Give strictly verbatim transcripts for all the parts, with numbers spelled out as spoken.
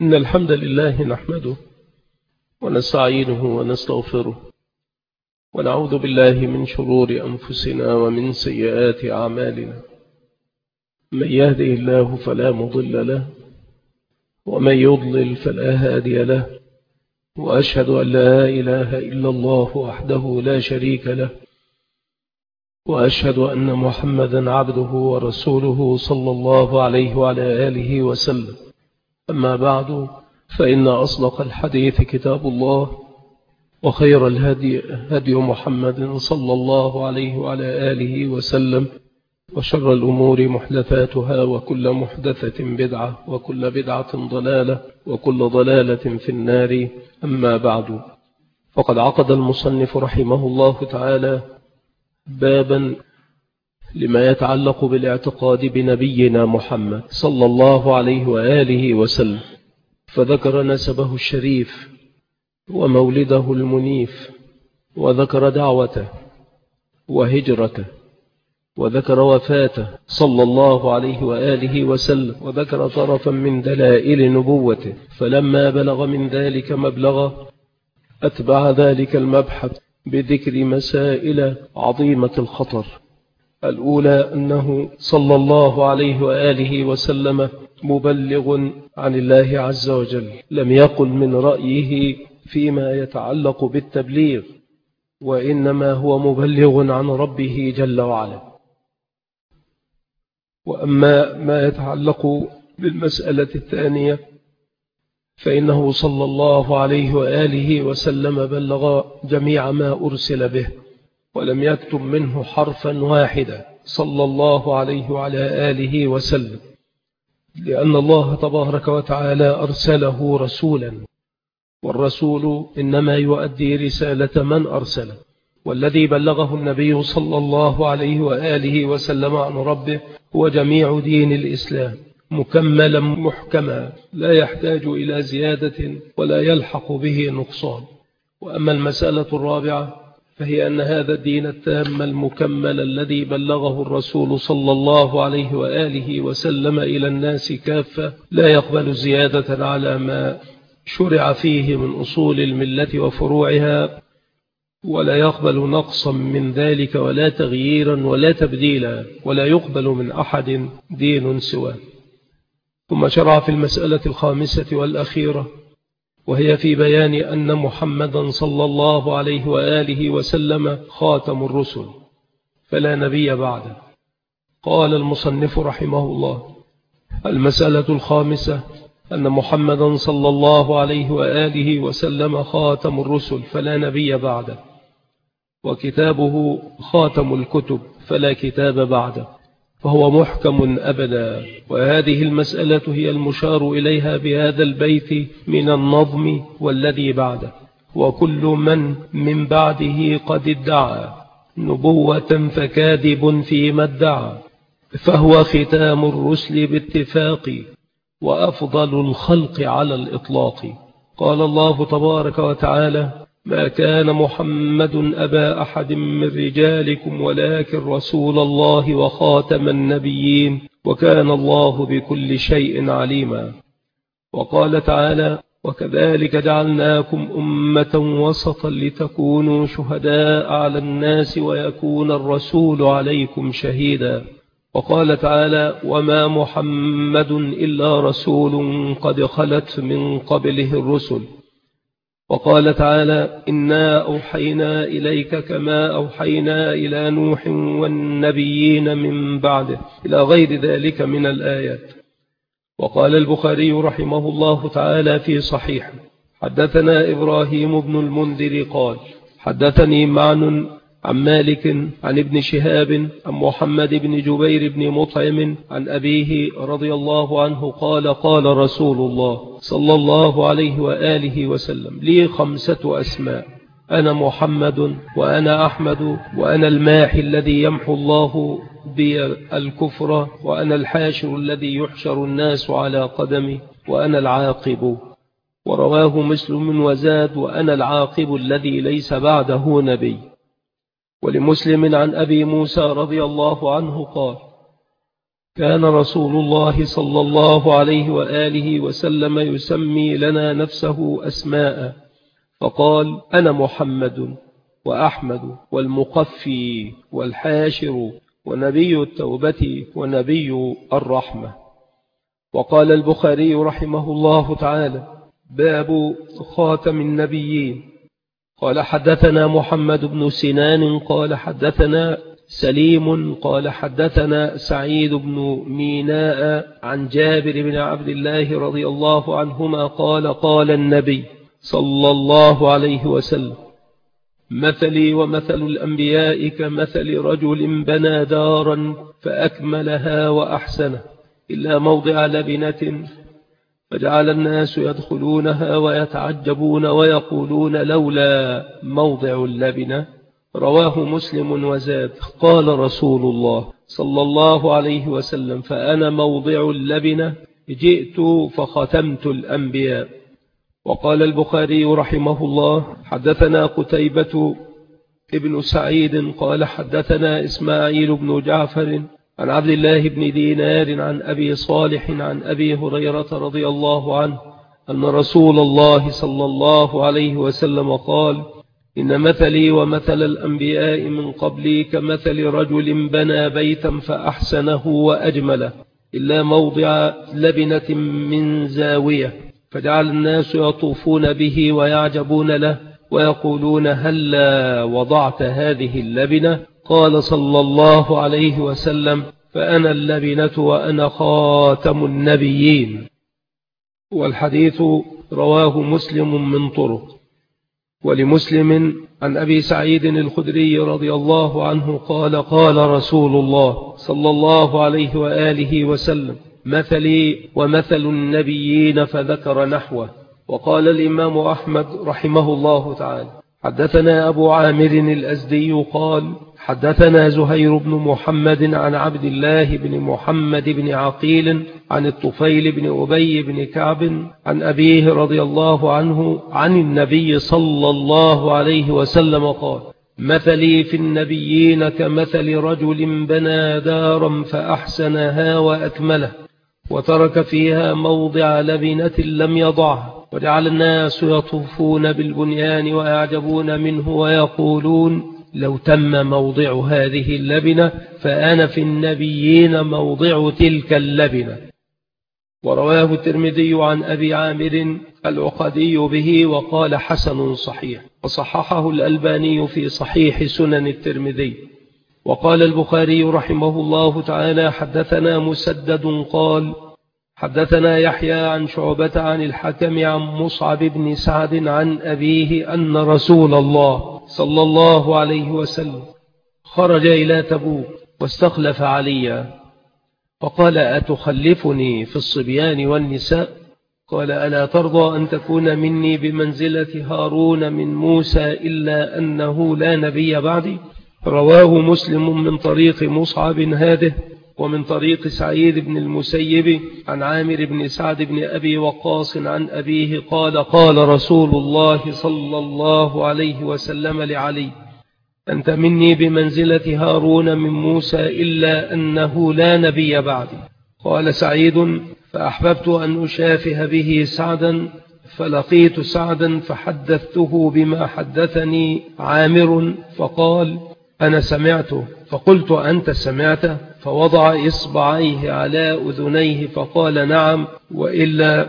إن الحمد لله نحمده ونستعينه ونستغفره ونعوذ بالله من شرور أنفسنا ومن سيئات أعمالنا. من يهده الله فلا مضل له ومن يضلل فلا هادي له، وأشهد أن لا إله إلا الله وحده لا شريك له، وأشهد أن محمدا عبده ورسوله صلى الله عليه وعلى آله وسلم. أما بعد، فإن أصدق الحديث كتاب الله، وخير الهدي هدي محمد صلى الله عليه وعلى آله وسلم، وشر الأمور محدثاتها، وكل محدثة بدعة، وكل بدعة ضلالة، وكل ضلالة في النار. أما بعد، فقد عقد المصنف رحمه الله تعالى بابا لما يتعلق بالاعتقاد بنبينا محمد صلى الله عليه وآله وسلم، فذكر نسبه الشريف ومولده المنيف، وذكر دعوته وهجرته، وذكر وفاته صلى الله عليه وآله وسلم، وذكر طرفا من دلائل نبوته. فلما بلغ من ذلك مبلغه أتبع ذلك المبحث بذكر مسائل عظيمة الخطر. الأولى أنه صلى الله عليه وآله وسلم مبلغ عن الله عز وجل، لم يقل من رأيه فيما يتعلق بالتبليغ، وإنما هو مبلغ عن ربه جل وعلا. وأما ما يتعلق بالمسألة الثانية، فإنه صلى الله عليه وآله وسلم بلغ جميع ما أرسل به، ولم يكتم منه حرفا واحدا صلى الله عليه وعلى آله وسلم، لأن الله تبارك وتعالى أرسله رسولا، والرسول إنما يؤدي رسالة من أرسله. والذي بلغه النبي صلى الله عليه وآله وسلم عن ربه هو جميع دين الإسلام مكملا محكما، لا يحتاج إلى زيادة ولا يلحق به نقصان. وأما المسألة الرابعة، فهي أن هذا الدين التام المكمل الذي بلغه الرسول صلى الله عليه وآله وسلم إلى الناس كافة لا يقبل زيادة على ما شرع فيه من أصول الملة وفروعها، ولا يقبل نقصا من ذلك، ولا تغييرا ولا تبديلا، ولا يقبل من أحد دين سواه. ثم شرع في المسألة الخامسة والأخيرة، وهي في بيان أن محمدا صلى الله عليه وآله وسلم خاتم الرسل فلا نبي بعده. قال المصنف رحمه الله: المسألة الخامسة أن محمدا صلى الله عليه وآله وسلم خاتم الرسل فلا نبي بعده، وكتابه خاتم الكتب فلا كتاب بعده، فهو محكم أبدا. وهذه المسألة هي المشار إليها بهذا البيت من النظم والذي بعده: وكل من من بعده قد ادعى نبوة فكاذب فيما ادعى، فهو ختام الرسل باتفاق، وأفضل الخلق على الإطلاق. قال الله تبارك وتعالى: ما كان محمد أبا أحد من رجالكم ولكن رسول الله وخاتم النبيين وكان الله بكل شيء عليما. وقال تعالى: وكذلك جعلناكم أمة وسطا لتكونوا شهداء على الناس ويكون الرسول عليكم شهيدا. وقال تعالى: وما محمد إلا رسول قد خلت من قبله الرسل. وقال تعالى: إنا أوحينا إليك كما أوحينا إلى نوح والنبيين من بعده، إلى غير ذلك من الآيات. وقال البخاري رحمه الله تعالى في صحيح: حدثنا إبراهيم بن المنذر قال: حدثني معن عن مالك عن ابن شهاب عن محمد بن جبير بن مطعم عن أبيه رضي الله عنه قال: قال رسول الله صلى الله عليه وآله وسلم: لي خمسة أسماء، أنا محمد، وأنا أحمد، وأنا الماحي الذي يمحو الله بي الكفر، وأنا الحاشر الذي يحشر الناس على قدمي، وأنا العاقب. ورواه مسلم وزاد: وأنا العاقب الذي ليس بعده نبي. ولمسلم عن أبي موسى رضي الله عنه قال: كان رسول الله صلى الله عليه وآله وسلم يسمي لنا نفسه أسماء، فقال: أنا محمد وأحمد والمقفي والحاشر ونبي التوبة ونبي الرحمة. وقال البخاري رحمه الله تعالى: باب خاتم النبيين. قال: حدثنا محمد بن سنان قال حدثنا سليم قال حدثنا سعيد بن ميناء عن جابر بن عبد الله رضي الله عنهما قال: قال النبي صلى الله عليه وسلم: مثلي ومثل الأنبياء كمثل رجل بنى دارا فأكملها وأحسنه إلا موضع لبنة، فجعل الناس يدخلونها ويتعجبون ويقولون: لولا موضع اللبنة. رواه مسلم وزاد: قال رسول الله صلى الله عليه وسلم: فأنا موضع اللبنة، جئت فختمت الأنبياء. وقال البخاري رحمه الله: حدثنا قتيبة ابن سعيد قال حدثنا إسماعيل بن جعفر عن عبد الله بن دينار عن أبي صالح عن أبي هريرة رضي الله عنه أن رسول الله صلى الله عليه وسلم قال: إن مثلي ومثل الأنبياء من قبلي كمثل رجل بنى بيتا فأحسنه وأجمله إلا موضع لبنة من زاوية، فجعل الناس يطوفون به ويعجبون له ويقولون: هلا وضعت هذه اللبنة؟ قال صلى الله عليه وسلم: فأنا اللبنة وأنا خاتم النبيين. والحديث رواه مسلم من طرق. ولمسلم عن أبي سعيد الخدري رضي الله عنه قال: قال رسول الله صلى الله عليه وآله وسلم: مثلي ومثل النبيين، فذكر نحوه. وقال الإمام أحمد رحمه الله تعالى: حدثنا أبو عامر الأزدي قال: حدثنا زهير بن محمد عن عبد الله بن محمد بن عقيل عن الطفيل بن أبي بن كعب عن أبيه رضي الله عنه عن النبي صلى الله عليه وسلم قال: مثلي في النبيين كمثل رجل بنى دارا فأحسنها وأكمله وترك فيها موضع لبنة لم يضعها، وجعل الناس يطوفون بالبنيان ويعجبون منه ويقولون: لو تم موضع هذه اللبنة فأنا في النبيين موضع تلك اللبنة. ورواه الترمذي عن أبي عامر العقدي به وقال: حسن صحيح، وصححه الألباني في صحيح سنن الترمذي. وقال البخاري رحمه الله تعالى: حدثنا مسدد قال: حدثنا يحيى عن شعبة عن الحكم عن مصعب بن سعد عن أبيه أن رسول الله صلى الله عليه وسلم خرج إلى تبوك واستخلف عليا، فقال: أتخلفني في الصبيان والنساء؟ قال: ألا ترضى أن تكون مني بمنزلة هارون من موسى إلا أنه لا نبي بعدي؟ رواه مسلم من طريق مصعب هذه، ومن طريق سعيد بن المسيب عن عامر بن سعد بن أبي وقاص عن أبيه قال: قال رسول الله صلى الله عليه وسلم لعلي: أنت مني بمنزلة هارون من موسى إلا أنه لا نبي بعدي. قال سعيد: فأحببت أن أشافه به سعدا، فلقيت سعدا فحدثته بما حدثني عامر، فقال: أنا سمعته. فقلت: أنت سمعته؟ فوضع إصبعيه على أذنيه فقال: نعم، وإلا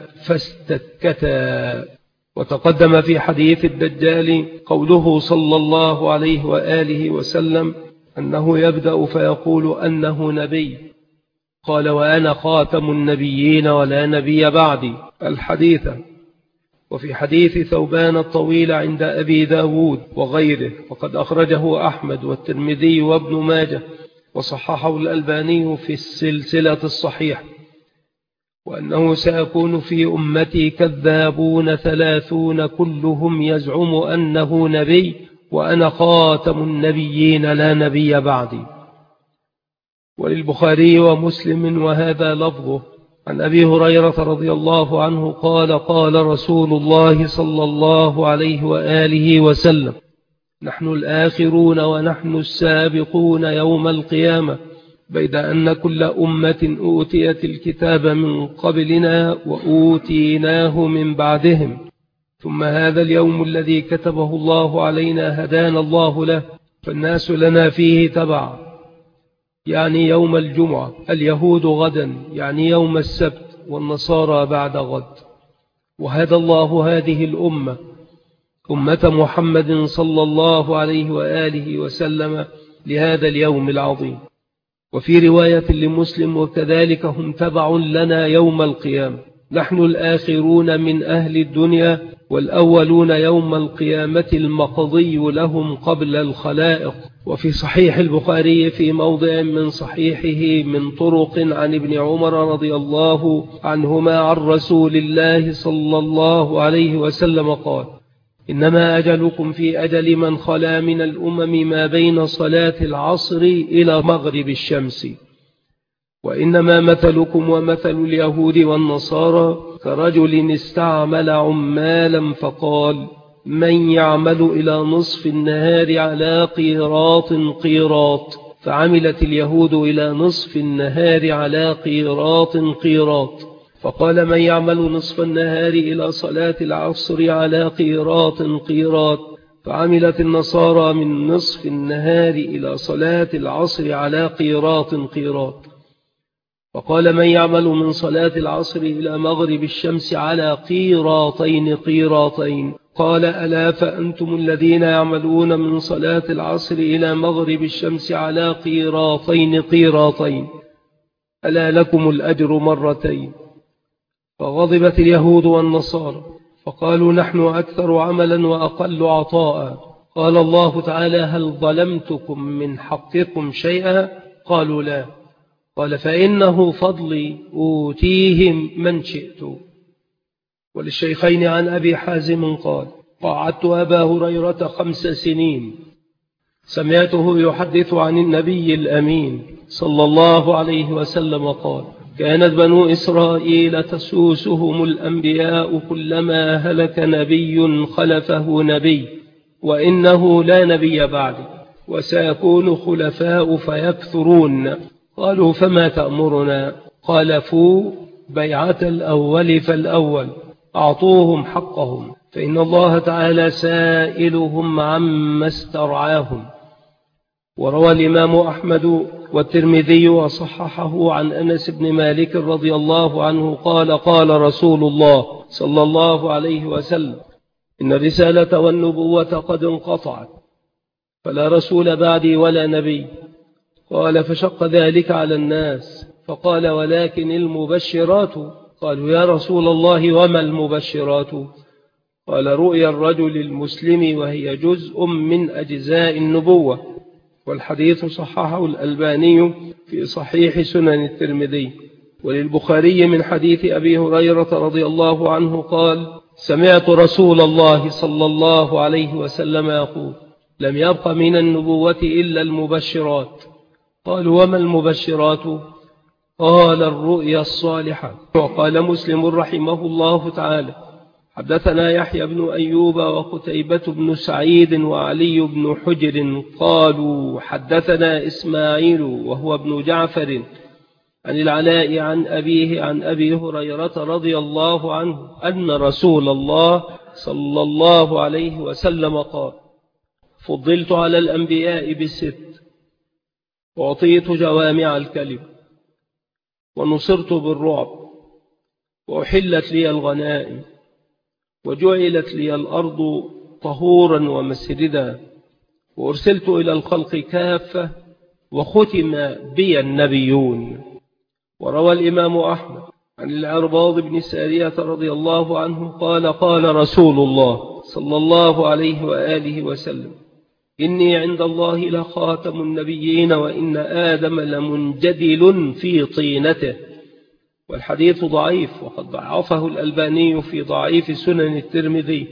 فاستكتا. وتقدم في حديث الدجال قوله صلى الله عليه وآله وسلم أنه يبدأ فيقول أنه نبي، قال: وأنا خاتم النبيين ولا نبي بعدي الحديث. وفي حديث ثوبان الطويل عند أبي داود وغيره، وقد أخرجه أحمد والترمذي وابن ماجه، وصححه الألباني في السلسلة الصحيحة، وأنه سيكون في أمتي كذابون ثلاثون كلهم يزعم أنه نبي، وأنا خاتم النبيين لا نبي بعدي. وللبخاري ومسلم وهذا لفظه عن أبي هريرة رضي الله عنه قال: قال رسول الله صلى الله عليه وآله وسلم: نحن الآخرون ونحن السابقون يوم القيامة، بيد أن كل أمة أوتيت الكتاب من قبلنا وأوتيناه من بعدهم، ثم هذا اليوم الذي كتبه الله علينا هدانا الله له، فالناس لنا فيه تبع، يعني يوم الجمعة، اليهود غدا يعني يوم السبت، والنصارى بعد غد. وهدى الله هذه الأمة أمة محمد صلى الله عليه وآله وسلم لهذا اليوم العظيم. وفي رواية لمسلم: وكذلك هم تبع لنا يوم القيامة، نحن الآخرون من أهل الدنيا والأولون يوم القيامة المقضي لهم قبل الخلائق. وفي صحيح البخاري في موضع من صحيحه من طرق عن ابن عمر رضي الله عنهما عن رسول الله صلى الله عليه وسلم قال: إنما أجلكم في أجل من خلا من الأمم ما بين صلاة العصر إلى مغرب الشمس، وإنما مثلكم ومثل اليهود والنصارى كرجل استعمل عمالا فقال: من يعمل إلى نصف النهار على قيراط قيراط، فعملت اليهود إلى نصف النهار على قيراط قيراط، فقال: من يعمل نصف النهار إلى صلاة العصر على قيراط قيراط، فعملت النصارى من نصف النهار إلى صلاة العصر على قيراط قيراط، فقال: من يعمل من صلاة العصر إلى مغرب الشمس على قيراطين قيراطين، قال: ألا فأنتم الذين يعملون من صلاة العصر إلى مغرب الشمس على قيراطين قيراطين، ألا لكم الأجر مرتين. فغضبت اليهود والنصارى فقالوا: نحن أكثر عملا وأقل عطاء. قال الله تعالى: هل ظلمتكم من حقكم شيئا؟ قالوا: لا. قال: فإنه فضلي أوتيهم من شئت. وللشيخين عن أبي حازم قال: قعدت أبا هريرة خمس سنين، سمعته يحدث عن النبي الأمين صلى الله عليه وسلم قال: كانت بنو إسرائيل تسوسهم الأنبياء كلما هلك نبي خلفه نبي، وإنه لا نبي بعد، وسيكون خلفاء فيكثرون. قالوا: فما تأمرنا؟ قال: فو بيعة الأول فالأول، أعطوهم حقهم، فإن الله تعالى سائلهم عما استرعاهم. وروى الإمام أحمد والترمذي وصححه عن أنس بن مالك رضي الله عنه قال: قال رسول الله صلى الله عليه وسلم: إن الرسالة والنبوة قد انقطعت، فلا رسول بعدي ولا نبي. قال: فشق ذلك على الناس، فقال: ولكن المبشرات. قالوا: يا رسول الله وما المبشرات؟ قال: رؤيا الرجل المسلم وهي جزء من أجزاء النبوة. والحديث صححه الألباني في صحيح سنن الترمذي. وللبخاري من حديث أبي هريرة رضي الله عنه قال: سمعت رسول الله صلى الله عليه وسلم يقول: لم يبق من النبوة إلا المبشرات. قالوا: وما المبشرات؟ قال: الرؤيا الصالحة. وقال مسلم رحمه الله تعالى: حدثنا يحيى بن أيوب وقتيبة بن سعيد وعلي بن حجر قالوا: حدثنا إسماعيل وهو ابن جعفر عن العلاء عن أبيه عن أبي هريرة رضي الله عنه أن رسول الله صلى الله عليه وسلم قال: فضلت على الأنبياء بالست، وأعطيت جوامع الكلم، ونصرت بالرعب، وأحلت لي الغنائم، وجعلت لي الأرض طهورا ومسجدا، وأرسلت إلى الخلق كافة، وختم بي النبيون. وروى الإمام أحمد عن العرباض بن سارية رضي الله عنه قال: قال رسول الله صلى الله عليه وآله وسلم: إني عند الله لخاتم النبيين، وإن آدم لمنجدل في طينته. والحديث ضعيف، وقد ضعفه الألباني في ضعيف سنن الترمذي.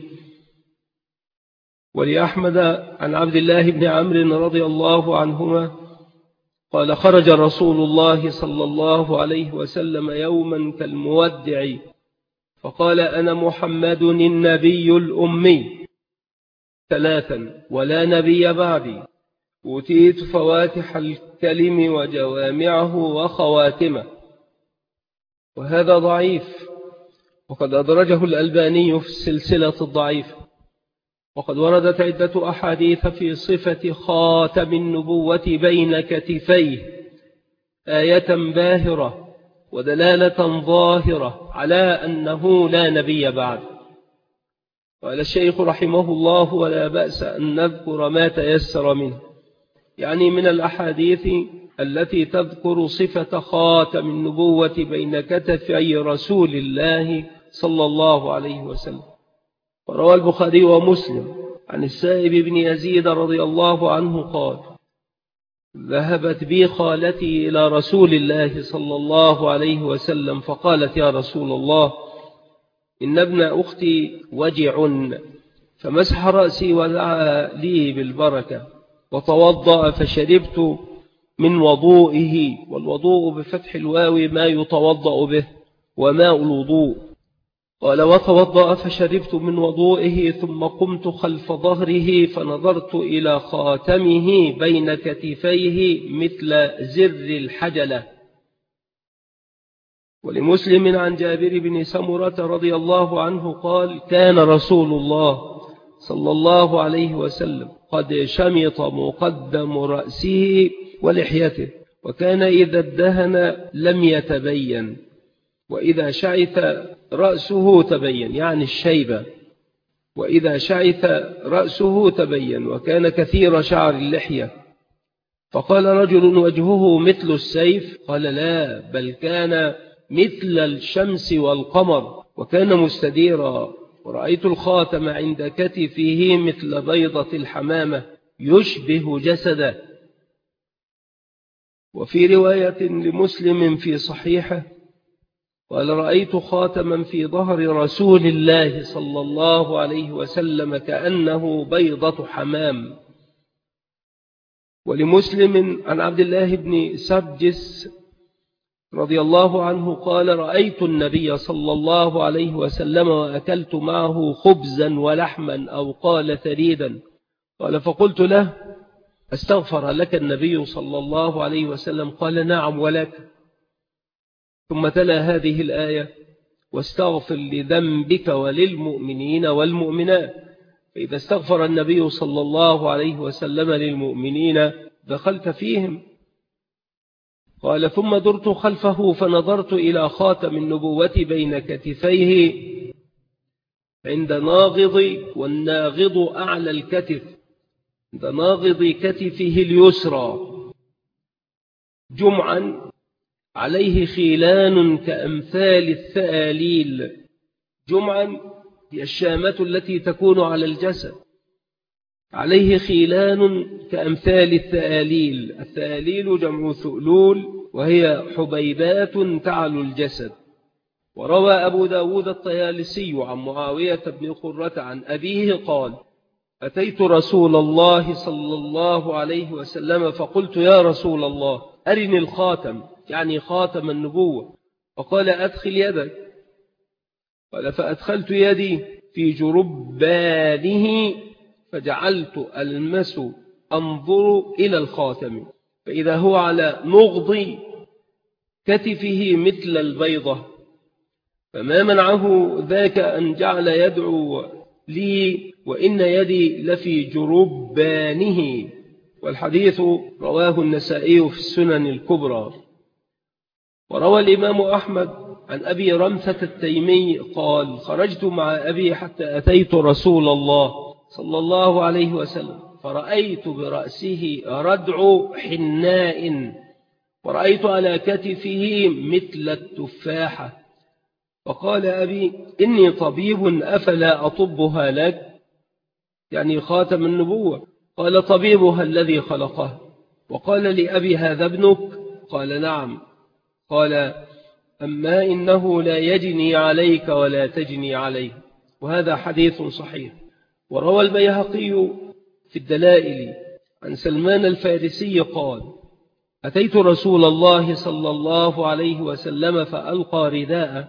ولأحمد عن عبد الله بن عمرو رضي الله عنهما قال: خرج رسول الله صلى الله عليه وسلم يوما كالمودع، فقال: أنا محمد النبي الأمي ثلاثا، ولا نبي بعدي. أوتيت فواتح الكلم وجوامعه وخواتمه. وهذا ضعيف، وقد أدرجه الألباني في السلسلة الضعيفة. وقد وردت عدة أحاديث في صفة خاتم النبوة بين كتفيه، آية باهرة ودلالة ظاهرة على أنه لا نبي بعد. قال الشيخ رحمه الله: ولا بأس أن نذكر ما تيسر منه، يعني من الأحاديث التي تذكر صفة خاتم النبوة بين كتفي رسول الله صلى الله عليه وسلم. وروى البخاري ومسلم عن السائب بن يزيد رضي الله عنه قال: ذهبت بي خالتي إلى رسول الله صلى الله عليه وسلم فقالت: يا رسول الله، إن ابن أختي وجع، فمسح رأسي ودعا لي بالبركة، وتوضأ فشربت من وضوئه، والوضوء بفتح الواو ما يتوضأ به وماء الوضوء. قال: وتوضأ فشربت من وضوئه، ثم قمت خلف ظهره فنظرت إلى خاتمه بين كتفيه مثل زر الحجلة. ولمسلم عن جابر بن سمرة رضي الله عنه قال: كان رسول الله صلى الله عليه وسلم قد شمط مقدم رأسه ولحيته، وكان إذا ادهن لم يتبين، وإذا شعث رأسه تبين، يعني الشيبة، وإذا شعث رأسه تبين، وكان كثير شعر اللحية. فقال رجل: وجهه مثل السيف؟ قال: لا، بل كان مثل الشمس والقمر، وكان مستديرا، ورأيت الخاتم عند كتفه مثل بيضة الحمامة يشبه جسده. وفي رواية لمسلم في صحيحه قال: رأيت خاتما في ظهر رسول الله صلى الله عليه وسلم كأنه بيضة حمام. ولمسلم عن عبد الله بن سرجس رضي الله عنه قال: رأيت النبي صلى الله عليه وسلم وأكلت معه خبزا ولحما، أو قال ثريدا. قال: فقلت له: استغفر لك النبي صلى الله عليه وسلم؟ قال: نعم ولك. ثم تلا هذه الآية: واستغفر لذنبك وللمؤمنين والمؤمنات. فإذا استغفر النبي صلى الله عليه وسلم للمؤمنين دخلت فيهم. قال: ثم درت خلفه فنظرت إلى خاتم النبوة بين كتفيه عند ناغض، والناغض أعلى الكتف، عند ناغض كتفه اليسرى، جمعا عليه خيلان كأمثال الثآليل. جمعا هي الشامة التي تكون على الجسد، عليه خيلان كأمثال الثآليل. الثآليل جمع ثؤلول، وهي حبيبات تعلو الجسد. وروى أبو داود الطيالسي عن معاوية بن قرة عن أبيه قال: أتيت رسول الله صلى الله عليه وسلم فقلت: يا رسول الله، أرني الخاتم، يعني خاتم النبوة. فقال: أدخل يدك. قال: فأدخلت يدي في جربانه، فجعلت ألمس أنظر إلى الخاتم، فإذا هو على نغض كتفه مثل البيضة، فما منعه ذاك أن جعل يدعو لي وإن يدي لفي جربانه. والحديث رواه النسائي في السنن الكبرى. وروى الإمام أحمد عن أبي رمثة التيمي قال: خرجت مع أبي حتى أتيت رسول الله صلى الله عليه وسلم، فرأيت برأسه ردع حناء، ورأيت على كتفه مثل التفاحة. فقال أبي: إني طبيب، أفلا أطبها لك؟ يعني خاتم النبوة. قال: طبيبها الذي خلقه. وقال لأبي: هذا ابنك؟ قال: نعم. قال: أما إنه لا يجني عليك ولا تجني عليه. وهذا حديث صحيح. وروى البيهقي في الدلائل عن سلمان الفارسي قال: أتيت رسول الله صلى الله عليه وسلم فألقى رداءه،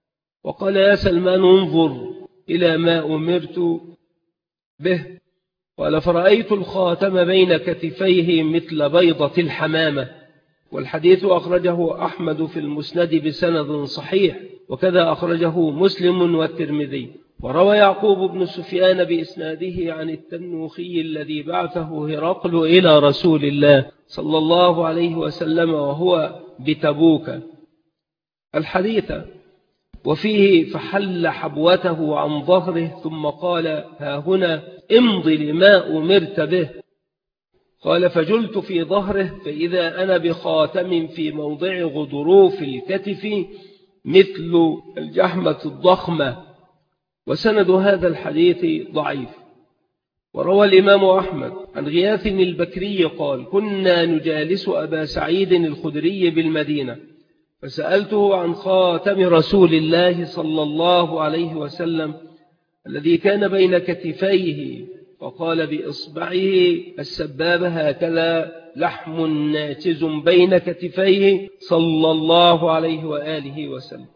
وقال: يا سلمان، انظر إلى ما أمرت به. قال فرأيت الخاتم بين كتفيه مثل بيضة الحمامة. والحديث أخرجه أحمد في المسند بسند صحيح، وكذا أخرجه مسلم والترمذي. وروى يعقوب بن سفيان بإسناده عن التنوخي الذي بعثه هرقل إلى رسول الله صلى الله عليه وسلم وهو بتبوك الحديث، وفيه فحل حبوته عن ظهره ثم قال ها هنا امض لما أمرت به. قال فجلت في ظهره فإذا أنا بخاتم في موضع غضروف الكتف مثل الجحمة الضخمة. وسند هذا الحديث ضعيف. وروى الإمام أحمد عن غياث البكري قال كنا نجالس أبا سعيد الخدري بالمدينة فسألته عن خاتم رسول الله صلى الله عليه وسلم الذي كان بين كتفيه، فقال بإصبعه السبابة هكذا لحم ناتز بين كتفيه صلى الله عليه وآله وسلم.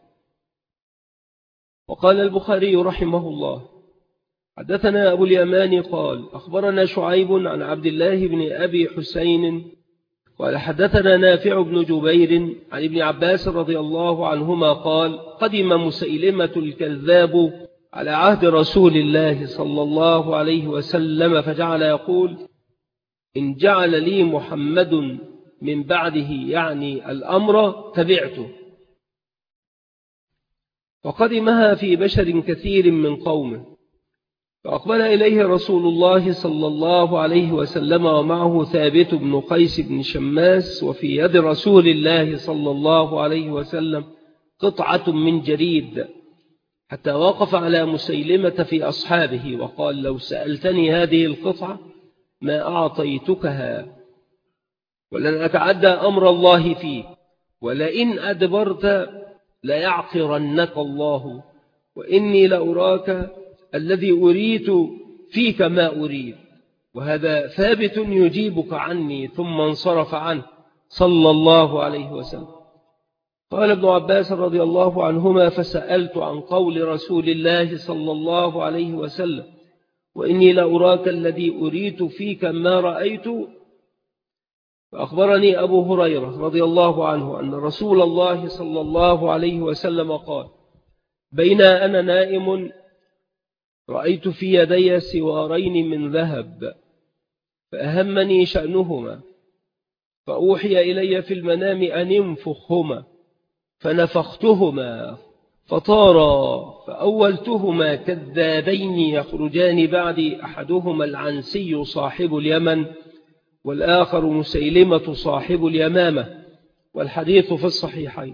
وقال البخاري رحمه الله حدثنا أبو اليمان قال أخبرنا شعيب عن عبد الله بن أبي حسين قال حدثنا نافع بن جبير عن ابن عباس رضي الله عنهما قال قدم مسيلمة الكذاب على عهد رسول الله صلى الله عليه وسلم فجعل يقول إن جعل لي محمد من بعده يعني الأمر تبعته. وقدمها في بشر كثير من قومه، فأقبل إليه رسول الله صلى الله عليه وسلم ومعه ثابت بن قيس بن شماس، وفي يد رسول الله صلى الله عليه وسلم قطعة من جريد، حتى وقف على مسيلمة في أصحابه وقال لو سألتني هذه القطعة ما أعطيتكها، ولن أتعدى أمر الله فيه، ولئن أدبرت ليعقرنك الله، وإني لأراك الذي أريد فيك ما أريد. وهذا ثابت يجيبك عني، ثم انصرف عنه صلى الله عليه وسلم. قال ابن عباس رضي الله عنهما فسألت عن قول رسول الله صلى الله عليه وسلم وإني لأراك الذي أريد فيك ما رأيت، فأخبرني أبو هريرة رضي الله عنه أن رسول الله صلى الله عليه وسلم قال بين أنا نائم رأيت في يدي سوارين من ذهب فأهمني شأنهما، فأوحي إلي في المنام أن انفخهما، فنفختهما فطارا، فأولتهما كذابين يخرجان بعدي، أحدهما العنسي صاحب اليمن والآخر مسيلمة صاحب اليمامة، والحديث في الصحيحين.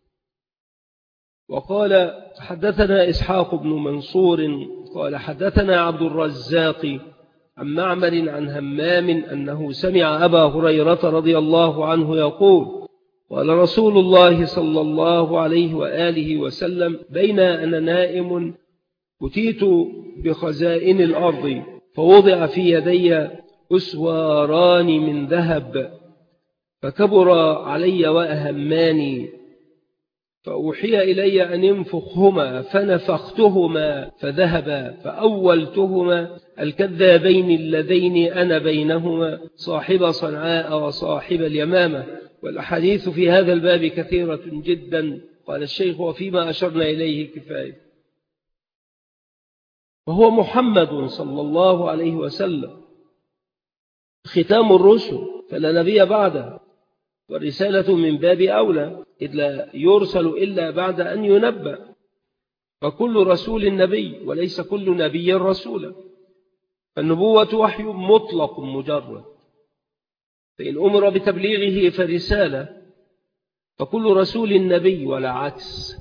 وقال حدثنا إسحاق بن منصور قال حدثنا عبد الرزاق عن معمر عن همام أنه سمع أبا هريرة رضي الله عنه يقول قال رسول الله صلى الله عليه وآله وسلم بين أنا نائم أتيت بخزائن الأرض فوضع في يدي أسواران من ذهب فكبر علي وأهماني، فأوحي إلي أن انفخهما فنفختهما فذهبا، فأولتهما الكذابين اللذين أنا بينهما صاحب صنعاء وصاحب اليمامة. والأحاديث في هذا الباب كثيرة جدا. قال الشيخ وفيما أشرنا إليه كفاية. وهو محمد صلى الله عليه وسلم ختام الرسل فلا نبي بعده، والرسالة من باب أولى إذ لا يرسل إلا بعد أن ينبأ، فكل رسول نبي وليس كل نبي رسولا، فالنبوة وحي مطلق مجرد، فإن أمر بتبليغه فرسالة، فكل رسول نبي ولا عكس.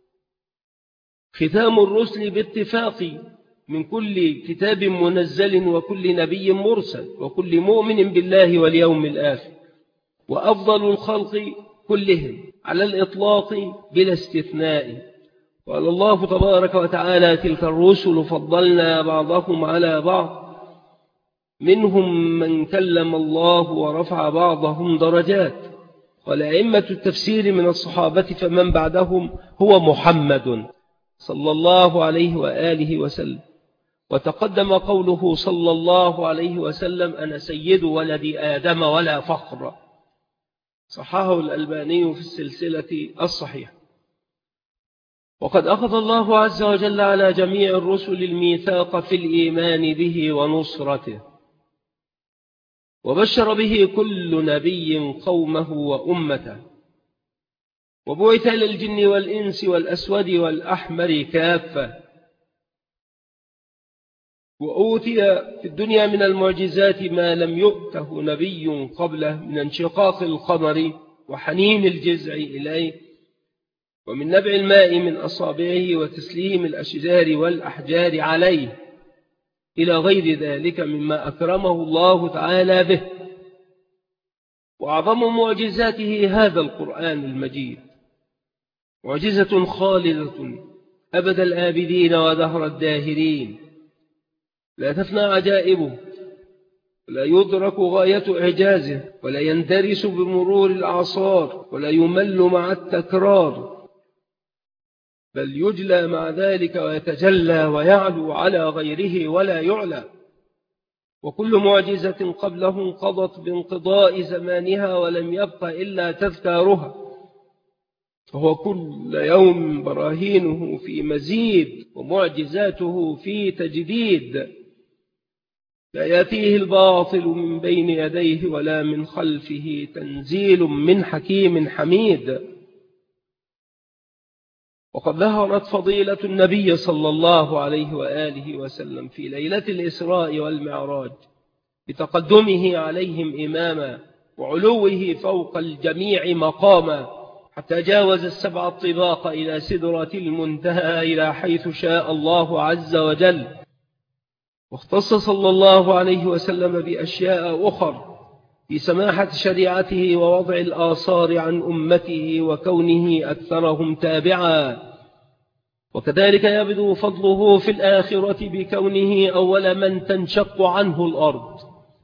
ختام الرسل باتفاق من كل كتاب منزل وكل نبي مرسل وكل مؤمن بالله واليوم الآخر، وأفضل الخلق كلهم على الإطلاق بلا استثناء. قال الله تبارك وتعالى تلك الرسل فضلنا بعضهم على بعض منهم من كلم الله ورفع بعضهم درجات. قال أئمة التفسير من الصحابة فمن بعدهم هو محمد صلى الله عليه وآله وسلم. وتقدم قوله صلى الله عليه وسلم: أنا سيد ولد آدم ولا فخر. صححه الألباني في السلسلة الصحيحة. وقد أخذ الله عز وجل على جميع الرسل الميثاق في الإيمان به ونصرته، وبشر به كل نبي قومه وأمته، وبعث للجن والإنس والأسود والأحمر كافة، وأوتي في الدنيا من المعجزات ما لم يؤته نبي قبله من انشقاق القمر وحنين الجزع إليه، ومن نبع الماء من أصابعه وتسليم الأشجار والأحجار عليه، إلى غير ذلك مما أكرمه الله تعالى به. وأعظم معجزاته هذا القرآن المجيد، معجزة خالدة أبد الآبدين ودهر الداهرين، لا تفنى عجائبه، ولا يدرك غاية إعجازه، ولا يندرس بمرور الأعصار، ولا يمل مع التكرار، بل يجلى مع ذلك ويتجلى ويعلو على غيره ولا يعلى. وكل معجزة قبله انقضت بانقضاء زمانها ولم يبق إلا تذكارها، فهو كل يوم براهينه في مزيد ومعجزاته في تجديد، لا يأتيه الباطل من بين يديه ولا من خلفه، تنزيل من حكيم حميد. وقد ظهرت فضيلة النبي صلى الله عليه وآله وسلم في ليلة الإسراء والمعراج بتقدمه عليهم إماما وعلوه فوق الجميع مقاما، حتى جاوز السبع الطباق إلى سدرة المنتهى، إلى حيث شاء الله عز وجل. واختص صلى الله عليه وسلم بأشياء أخر في سماحة شريعته ووضع الآثار عن أمته وكونه أكثرهم تابعا. وكذلك يبدو فضله في الآخرة بكونه أول من تنشق عنه الأرض،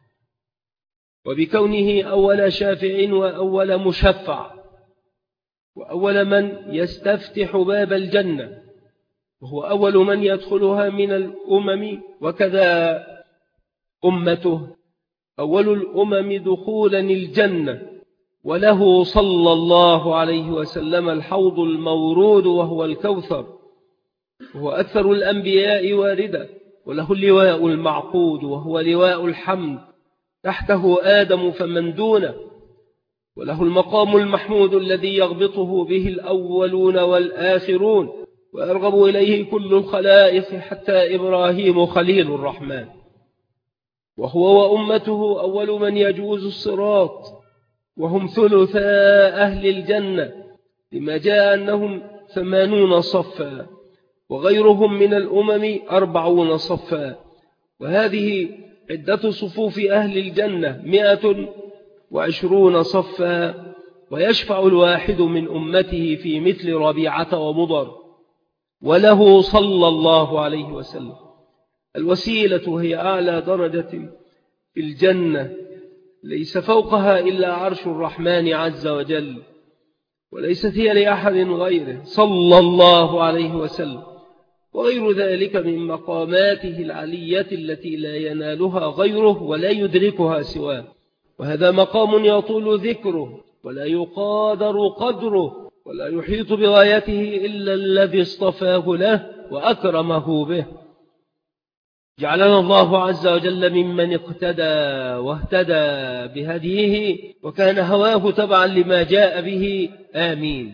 وبكونه أول شافع وأول مشفع، وأول من يستفتح باب الجنة، وهو أول من يدخلها من الأمم، وكذا أمته أول الأمم دخولا الجنة. وله صلى الله عليه وسلم الحوض المورود وهو الكوثر، وهو أكثر الأنبياء واردة، وله اللواء المعقود وهو لواء الحمد، تحته آدم فمن دونه، وله المقام المحمود الذي يغبطه به الأولون والآخرون، ويرغب إليه كل الخلائق حتى إبراهيم خليل الرحمن. وهو وأمته أول من يجوز الصراط، وهم ثلثا أهل الجنة، لما جاء أنهم ثمانون صفا، وغيرهم من الأمم أربعون صفا. وهذه عدة صفوف أهل الجنة مئة وعشرون صفا، ويشفع الواحد من أمته في مثل ربيعة ومضر. وله صلى الله عليه وسلم الوسيلة، هي أعلى درجة في الجنة، ليس فوقها إلا عرش الرحمن عز وجل، وليست هي لأحد غيره صلى الله عليه وسلم، وغير ذلك من مقاماته العلية التي لا ينالها غيره ولا يدركها سواه. وهذا مقام يطول ذكره ولا يقادر قدره، ولا يحيط بغايته إلا الذي اصطفاه له وأكرمه به. جعلنا الله عز وجل ممن اقتدى واهتدى بهديه وكان هواه تبعا لما جاء به، آمين.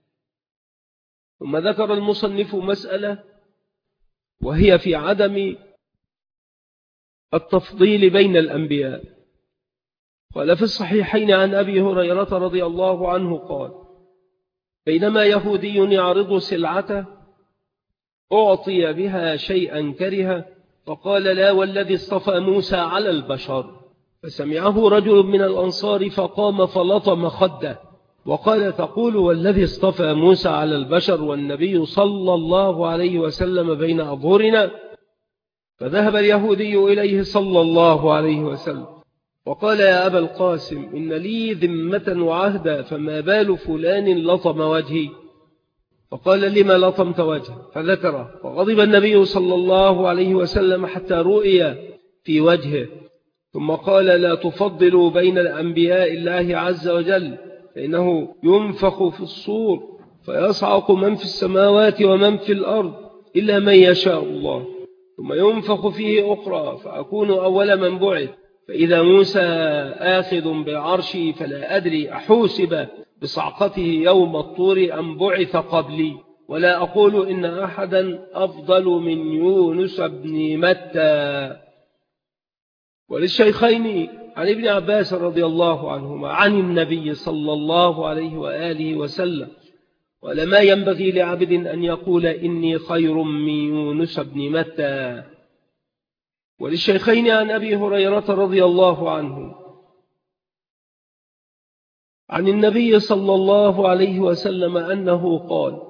ثم ذكر المصنف مسألة، وهي في عدم التفضيل بين الأنبياء. قال في الصحيحين عن أبي هريرة رضي الله عنه قال: بينما يهودي يعرض سلعته أعطي بها شيئا كره، فقال: لا والذي اصطفى موسى على البشر. فسمعه رجل من الأنصار فقام فلطم خده وقال: تقول والذي اصطفى موسى على البشر والنبي صلى الله عليه وسلم بين أظهرنا؟ فذهب اليهودي إليه صلى الله عليه وسلم وقال: يا أبا القاسم، إن لي ذمة وعهدا، فما بال فلان لطم وجهي؟ فقال لما لطمت وجهه فذكره، فغضب النبي صلى الله عليه وسلم حتى رؤي في وجهه، ثم قال لا تفضلوا بين الأنبياء الله عز وجل، فإنه ينفخ في الصور فيصعق من في السماوات ومن في الأرض إلا من يشاء الله، ثم ينفخ فيه أخرى فأكون أول من بعث، فإذا موسى آخذ بالعرش فلا أدري أحوسب بصعقته يوم الطور أم بعث قبلي، ولا أقول إن أحدا أفضل من يونس بن متى. وللشيخين عن ابن عباس رضي الله عنهما عن النبي صلى الله عليه وآله وسلم ولما ينبغي لعبد أن يقول إني خير من يونس بن متى. وللشيخين عن أبي هريرة رضي الله عنه عن النبي صلى الله عليه وسلم أنه قال،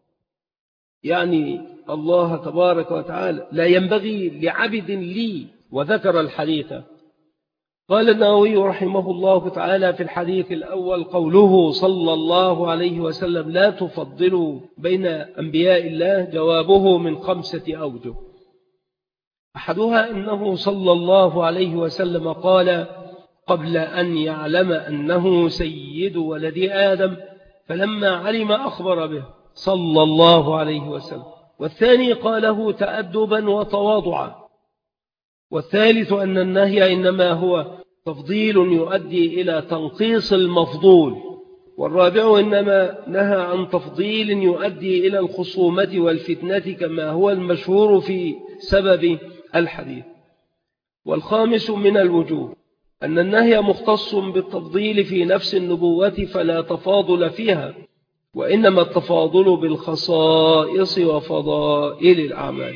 يعني الله تبارك وتعالى لا ينبغي لعبد لي، وذكر الحديث. قال النووي رحمه الله تعالى في الحديث الأول قوله صلى الله عليه وسلم لا تفضلوا بين أنبياء الله، جوابه من خمسة أوجه. أحدها أنه صلى الله عليه وسلم قال قبل أن يعلم أنه سيد ولد آدم، فلما علم أخبر به صلى الله عليه وسلم. والثاني قاله تأدبا وتواضعا. والثالث أن النهي إنما هو تفضيل يؤدي إلى تنقيص المفضول. والرابع إنما نهى عن تفضيل يؤدي إلى الخصومة والفتنة كما هو المشهور في سبب الحديث. والخامس من الوجوه أن النهي مختص بالتفضيل في نفس النبوة فلا تفاضل فيها، وإنما التفاضل بالخصائص وفضائل الأعمال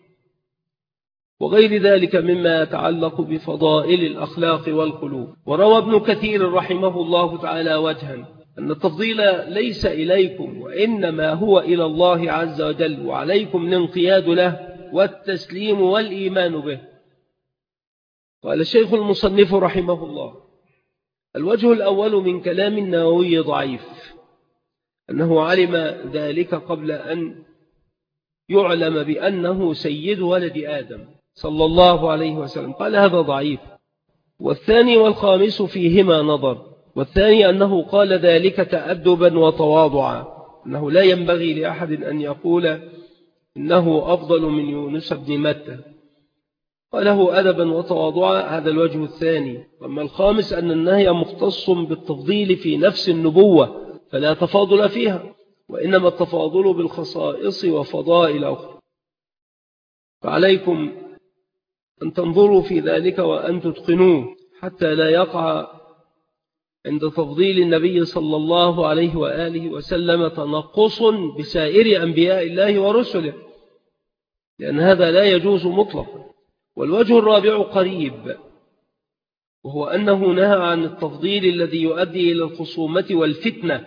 وغير ذلك مما يتعلق بفضائل الأخلاق والقلوب. وروى ابن كثير رحمه الله تعالى وجها أن التفضيل ليس إليكم وإنما هو إلى الله عز وجل، وعليكم الانقياد له والتسليم والإيمان به. قال الشيخ المصنف رحمه الله الوجه الأول من كلام النووي ضعيف، أنه علم ذلك قبل أن يعلم بأنه سيد ولد آدم صلى الله عليه وسلم، قال هذا ضعيف. والثاني والخامس فيهما نظر. والثاني أنه قال ذلك تأدبا وتواضعا، أنه لا ينبغي لأحد أن يقول إنه أفضل من يونس بن متى، وله أدبا وتواضعا، هذا الوجه الثاني. وأما الخامس أن النهي مختص بالتفضيل في نفس النبوة فلا تفاضل فيها، وإنما التفاضل بالخصائص وفضائل أخرى. فعليكم أن تنظروا في ذلك وأن تتقنوه حتى لا يقع عند تفضيل النبي صلى الله عليه وآله وسلم تنقص بسائر أنبياء الله ورسله، لأن هذا لا يجوز مطلقا. والوجه الرابع قريب، وهو أنه نهى عن التفضيل الذي يؤدي إلى الخصومة والفتنة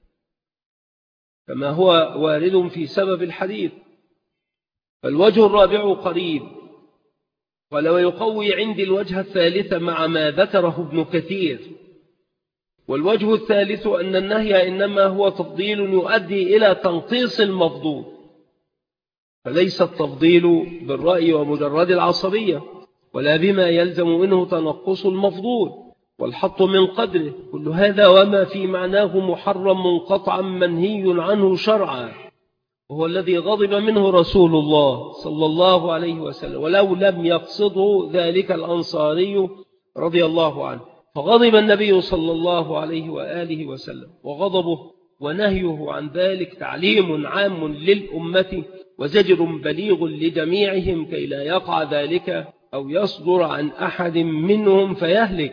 كما هو وارد في سبب الحديث. فالوجه الرابع قريب، ولو يقوي عندي الوجه الثالث مع ما ذكره ابن كثير. والوجه الثالث أن النهي إنما هو تفضيل يؤدي إلى تنقيص المفضول، فليس التفضيل بالرأي ومجرد العصبية، ولا بما يلزم منه تنقص المفضول والحط من قدره. كل هذا وما في معناه محرم منقطعا منهي عنه شرعا، وهو الذي غضب منه رسول الله صلى الله عليه وسلم، ولو لم يقصده ذلك الأنصاري رضي الله عنه. فغضب النبي صلى الله عليه وآله وسلم، وغضبه ونهيه عن ذلك تعليم عام للأمة وزجر بليغ لجميعهم كي لا يقع ذلك أو يصدر عن أحد منهم فيهلك.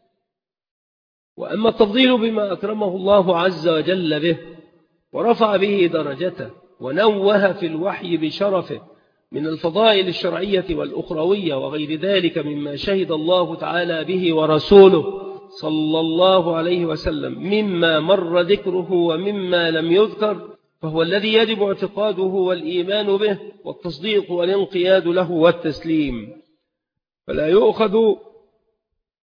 وأما التفضيل بما أكرمه الله عز وجل به ورفع به درجته ونوه في الوحي بشرفه من الفضائل الشرعية والأخروية وغير ذلك مما شهد الله تعالى به ورسوله صلى الله عليه وسلم مما مر ذكره ومما لم يذكر، فهو الذي يجب اعتقاده والإيمان به والتصديق والانقياد له والتسليم. فلا يؤخذ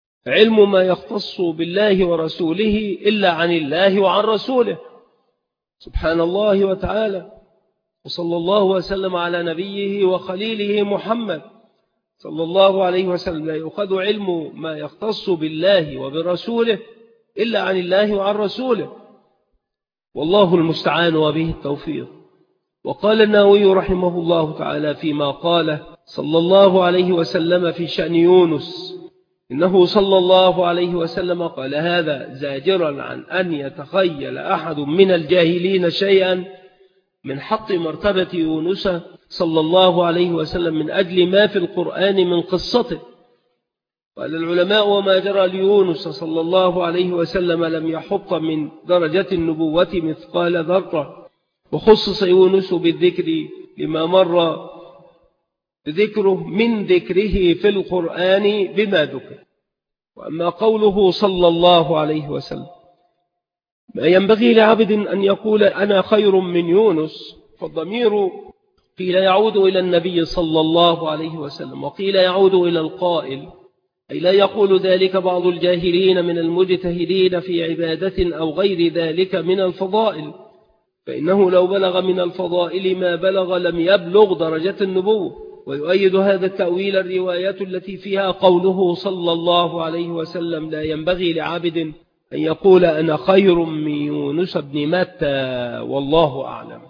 علم ما يختص بالله ورسوله إلا عن الله وعن رسوله، سبحان الله وتعالى، وصلى الله وسلم على نبيه وخليله محمد صلى الله عليه وسلم. لا يؤخذ علم ما يختص بالله وبرسوله إلا عن الله وعن رسوله، والله المستعان وبه التوفيق. وقال النووي رحمه الله تعالى فيما قاله صلى الله عليه وسلم في شأن يونس، إنه صلى الله عليه وسلم قال هذا زاجرا عن أن يتخيل أحد من الجاهلين شيئا من حط مرتبة يونس صلى الله عليه وسلم من أجل ما في القرآن من قصته. قال العلماء وما جرى ليونس صلى الله عليه وسلم لم يحط من درجة النبوة مثقال ذرة، وخصص يونس بالذكر لما مر ذكره من ذكره في القرآن بما ذكر. وأما قوله صلى الله عليه وسلم ما ينبغي لعبد أن يقول أنا خير من يونس، فالضمير قيل يعود إلى النبي صلى الله عليه وسلم، وقيل يعود إلى القائل، أي لا يقول ذلك بعض الجاهلين من المجتهدين في عبادة أو غير ذلك من الفضائل، فإنه لو بلغ من الفضائل ما بلغ لم يبلغ درجة النبوة. ويؤيد هذا التأويل الروايات التي فيها قوله صلى الله عليه وسلم لا ينبغي لعبد أن يقول أنا خير من يونس بن متى والله أعلم.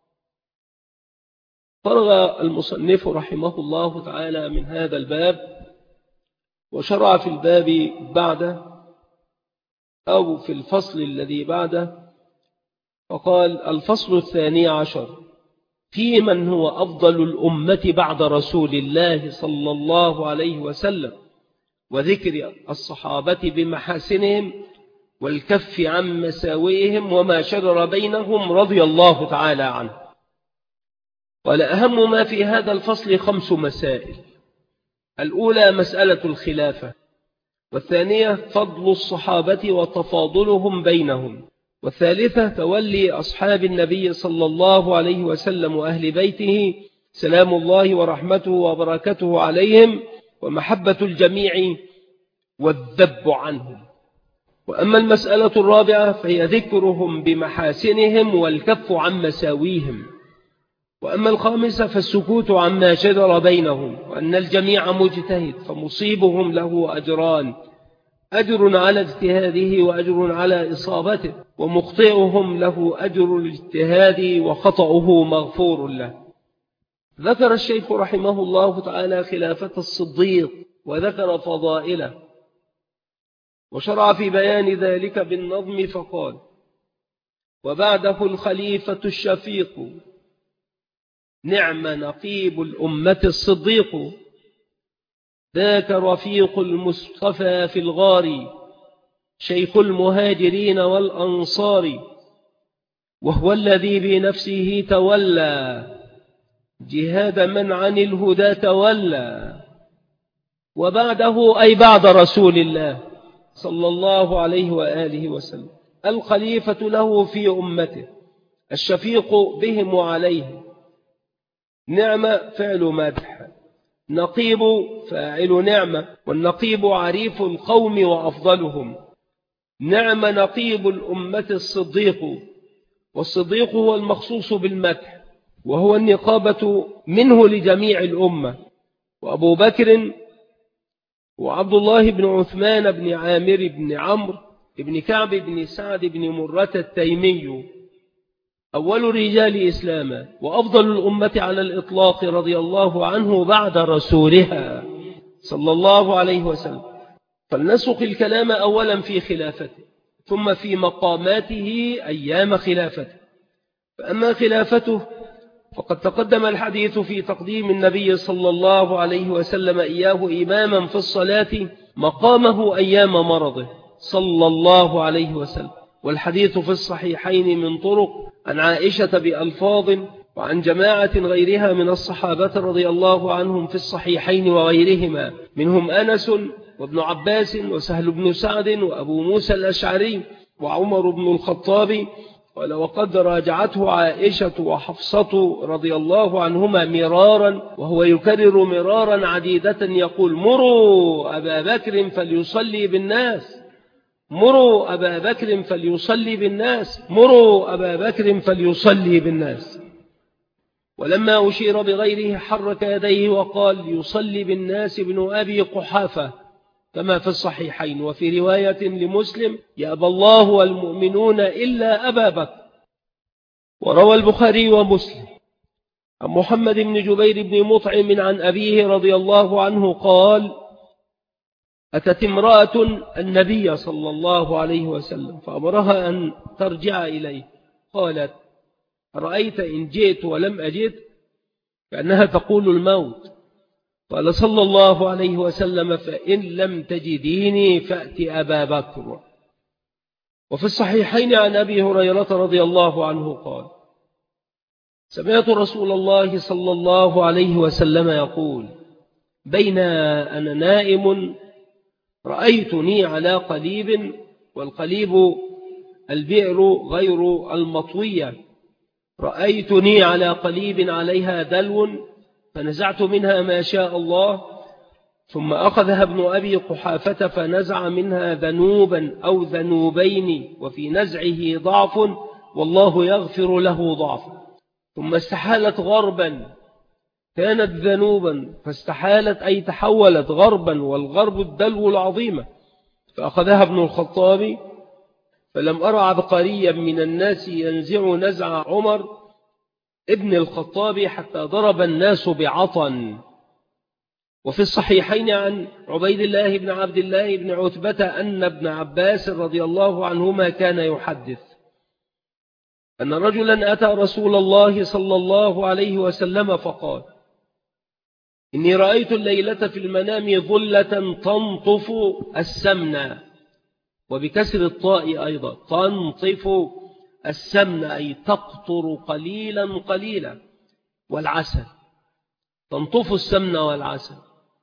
فرغ المصنف رحمه الله تعالى من هذا الباب، وشرع في الباب بعده أو في الفصل الذي بعده، فقال الفصل الثاني عشر في من هو أفضل الأمة بعد رسول الله صلى الله عليه وسلم، وذكر الصحابة بمحاسنهم والكف عن مساوئهم وما شجر بينهم رضي الله تعالى عنه. قال أهم ما في هذا الفصل خمس مسائل. الأولى مسألة الخلافة، والثانية فضل الصحابة وتفاضلهم بينهم، والثالثة تولي أصحاب النبي صلى الله عليه وسلم وأهل بيته سلام الله ورحمته وبركته عليهم ومحبة الجميع والذب عنهم. وأما المسألة الرابعة فهي ذكرهم بمحاسنهم والكف عن مساويهم. وأما الخامسة فالسكوت عما شجر بينهم، وأن الجميع مجتهد فمصيبهم له أجران، أجر على اجتهاده وأجر على إصابته، ومخطئهم له أجر الاجتهاد وخطأه مغفور له. ذكر الشيخ رحمه الله تعالى خلافة الصديق وذكر فضائله، وشرع في بيان ذلك بالنظم فقال وبعده الخليفة الشفيق نعم نقيب الأمة الصديق، ذاك رفيق المصطفى في الغار شيخ المهاجرين والأنصار، وهو الذي بنفسه تولى جهاد من عن الهدى تولى. وبعده أي بعد رسول الله صلى الله عليه وآله وسلم الخليفة له في أمته الشفيق بهم وعليهم. نعم فعل مدح، نقيب فاعل نعمة، والنقيب عريف القوم وأفضلهم. نعم نقيب الأمة الصديق، والصديق هو المخصوص بالمدح، وهو النقابة منه لجميع الأمة. وأبو بكر وعبد الله بن عثمان بن عامر بن عمرو بن كعب بن سعد بن مرة التيمي أول رجال إسلاما وأفضل الأمة على الإطلاق رضي الله عنه بعد رسولها صلى الله عليه وسلم. فلنسق الكلام أولا في خلافته ثم في مقاماته أيام خلافته. فأما خلافته فقد تقدم الحديث في تقديم النبي صلى الله عليه وسلم إياه إماما في الصلاة مقامه أيام مرضه صلى الله عليه وسلم، والحديث في الصحيحين من طرق عن عائشة بألفاظ وعن جماعة غيرها من الصحابة رضي الله عنهم في الصحيحين وغيرهما، منهم أنس وابن عباس وسهل بن سعد وأبو موسى الأشعري وعمر بن الخطاب. قال وقد راجعته عائشة وحفصة رضي الله عنهما مرارا، وهو يكرر مرارا عديدة يقول مروا أبا بكر فليصلي بالناس، مروا أبا بكر فليصلي بالناس، مروا أبا بكر فليصلي بالناس. ولما أشير بغيره حرك يديه وقال يصلي بالناس ابن أبي قحافة كما في الصحيحين. وفي رواية لمسلم يأبى الله والمؤمنون إلا أبا بكر. وروى البخاري ومسلم عن محمد بن جبير بن مطعم عن أبيه رضي الله عنه قال أتت امرأة النبي صلى الله عليه وسلم فأمرها أن ترجع إليه، قالت رأيت إن جئت ولم أجد كأنها تقول الموت. قال صلى الله عليه وسلم فإن لم تجديني فأت أبا بكر. وفي الصحيحين عن أبي هريرة رضي الله عنه قال سمعت رسول الله صلى الله عليه وسلم يقول بين أنا نائم رأيتني على قليب، والقليب البئر غير المطوية، رأيتني على قليب عليها دلو فنزعت منها ما شاء الله، ثم أخذها ابن أبي قحافة فنزع منها ذنوبا أو ذنوبين وفي نزعه ضعف والله يغفر له ضعف، ثم استحالت غربا كانت ذنوبا فاستحالت أي تحولت غربا، والغرب الدلو العظيمة، فأخذها ابن الخطاب فلم أرى عبقريا من الناس ينزع نزع عمر ابن الخطاب حتى ضرب الناس بعطن. وفي الصحيحين عن عبيد الله بن عبد الله بن عتبة أن ابن عباس رضي الله عنهما كان يحدث أن رجلا أتى رسول الله صلى الله عليه وسلم فقال إني رأيت الليلة في المنام ظلة تنطف السمن، وبكسر الطاء أيضا تنطف السمن أي تقطر قليلا قليلا، والعسل تنطف السمن والعسل،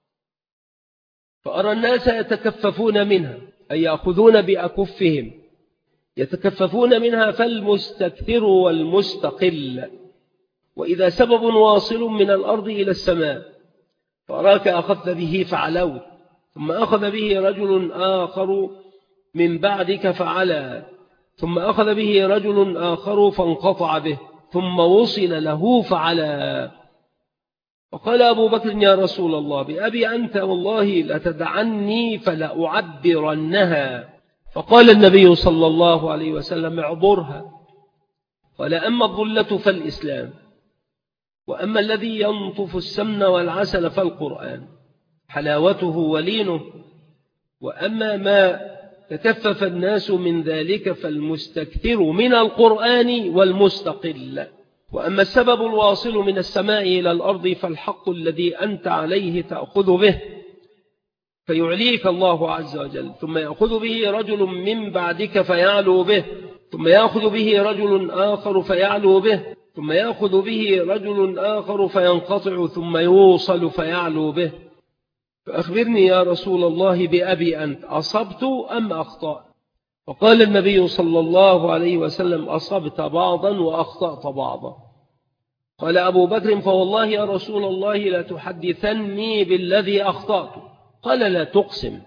فأرى الناس يتكففون منها أي يأخذون بأكفهم يتكففون منها، فالمستكثر والمستقل، وإذا سبب واصل من الأرض إلى السماء فأراك أخذت به فعلوت، ثم أخذ به رجل آخر من بعدك فعلى، ثم أخذ به رجل آخر فانقطع به، ثم وصل له فعلى. فقال أبو بكر يا رسول الله بأبي أنت والله لتدعني فلأعبرنها. فقال النبي صلى الله عليه وسلم اعبرها. قال أما الظلة فالإسلام، وأما الذي ينطف السمن والعسل فالقرآن حلاوته ولينه، وأما ما تكفف الناس من ذلك فالمستكثر من القرآن والمستقل، وأما السبب الواصل من السماء إلى الأرض فالحق الذي أنت عليه تأخذ به فيعليك الله عز وجل، ثم يأخذ به رجل من بعدك فيعلو به، ثم يأخذ به رجل آخر فيعلو به، ثم يأخذ به رجل آخر فينقطع ثم يوصل فيعلو به. فأخبرني يا رسول الله بأبي أنت أصبت أم أخطأت؟ فقال النبي صلى الله عليه وسلم أصبت بعضا وأخطأت بعضا. قال أبو بكر فوالله يا رسول الله لا تحدثني بالذي أخطأت. قال لا تقسم.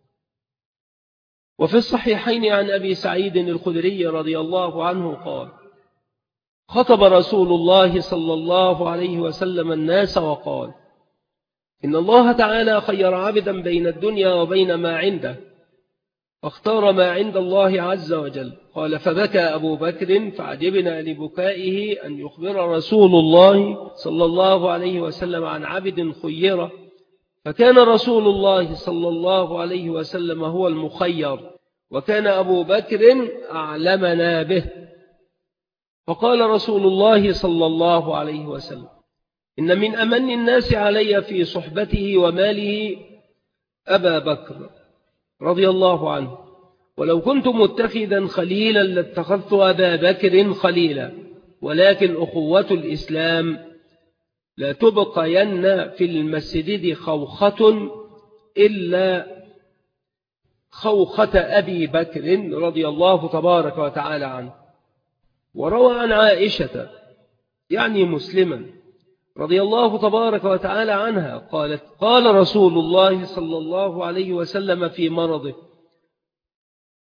وفي الصحيحين عن أبي سعيد الخدري رضي الله عنه قال خطب رسول الله صلى الله عليه وسلم الناس وقال إن الله تعالى خير عبدا بين الدنيا وبين ما عنده، فاختار ما عند الله عز وجل. قال فبكى أبو بكر فعجبنا لبكائه أن يخبر رسول الله صلى الله عليه وسلم عن عبد خير، فكان رسول الله صلى الله عليه وسلم هو المخير، وكان أبو بكر أعلمنا به. فقال رسول الله صلى الله عليه وسلم إن من أمن الناس علي في صحبته وماله أبا بكر رضي الله عنه، ولو كنت متخذا خليلا لاتخذت أبا بكر خليلا، ولكن أخوة الإسلام لا تبقين في المسجد خوخة إلا خوخة أبي بكر رضي الله تبارك وتعالى عنه. وروى عن عائشة يعني مسلما رضي الله تبارك وتعالى عنها قالت قال رسول الله صلى الله عليه وسلم في مرضه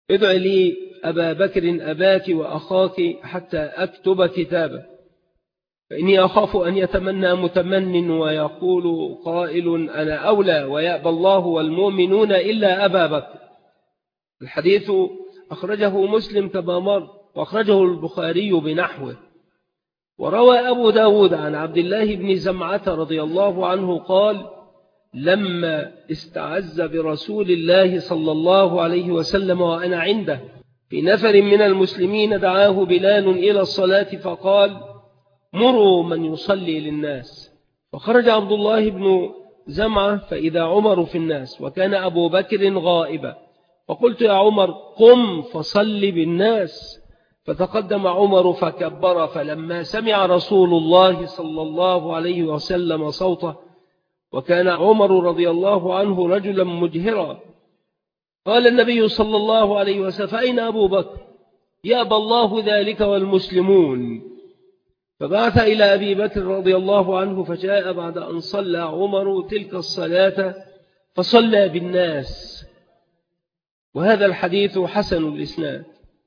ادع لي أبا بكر أباك وأخاك حتى أكتب كتابه، فإني أخاف أن يتمنى متمن ويقول قائل أنا أولى ويأبى الله والمؤمنون إلا أبا بكر. الحديث أخرجه مسلم كما مر، وأخرجه البخاري بنحوه. وروى أبو داود عن عبد الله بن زمعة رضي الله عنه قال لما استعز برسول الله صلى الله عليه وسلم وأنا عنده في نفر من المسلمين دعاه بلال إلى الصلاة فقال مروا من يصلي للناس. فخرج عبد الله بن زمعة فإذا عمر في الناس وكان أبو بكر غائبا، فقلت يا عمر قم فصل بالناس، فتقدم عمر فكبر، فلما سمع رسول الله صلى الله عليه وسلم صوته، وكان عمر رضي الله عنه رجلا مجهرا، قال النبي صلى الله عليه وسلم فأين أبو بكر؟ يأبى الله ذلك والمسلمون. فبعث إلى أبي بكر رضي الله عنه، فجاء بعد أن صلى عمر تلك الصلاة فصلى بالناس. وهذا الحديث حسن الإسناد.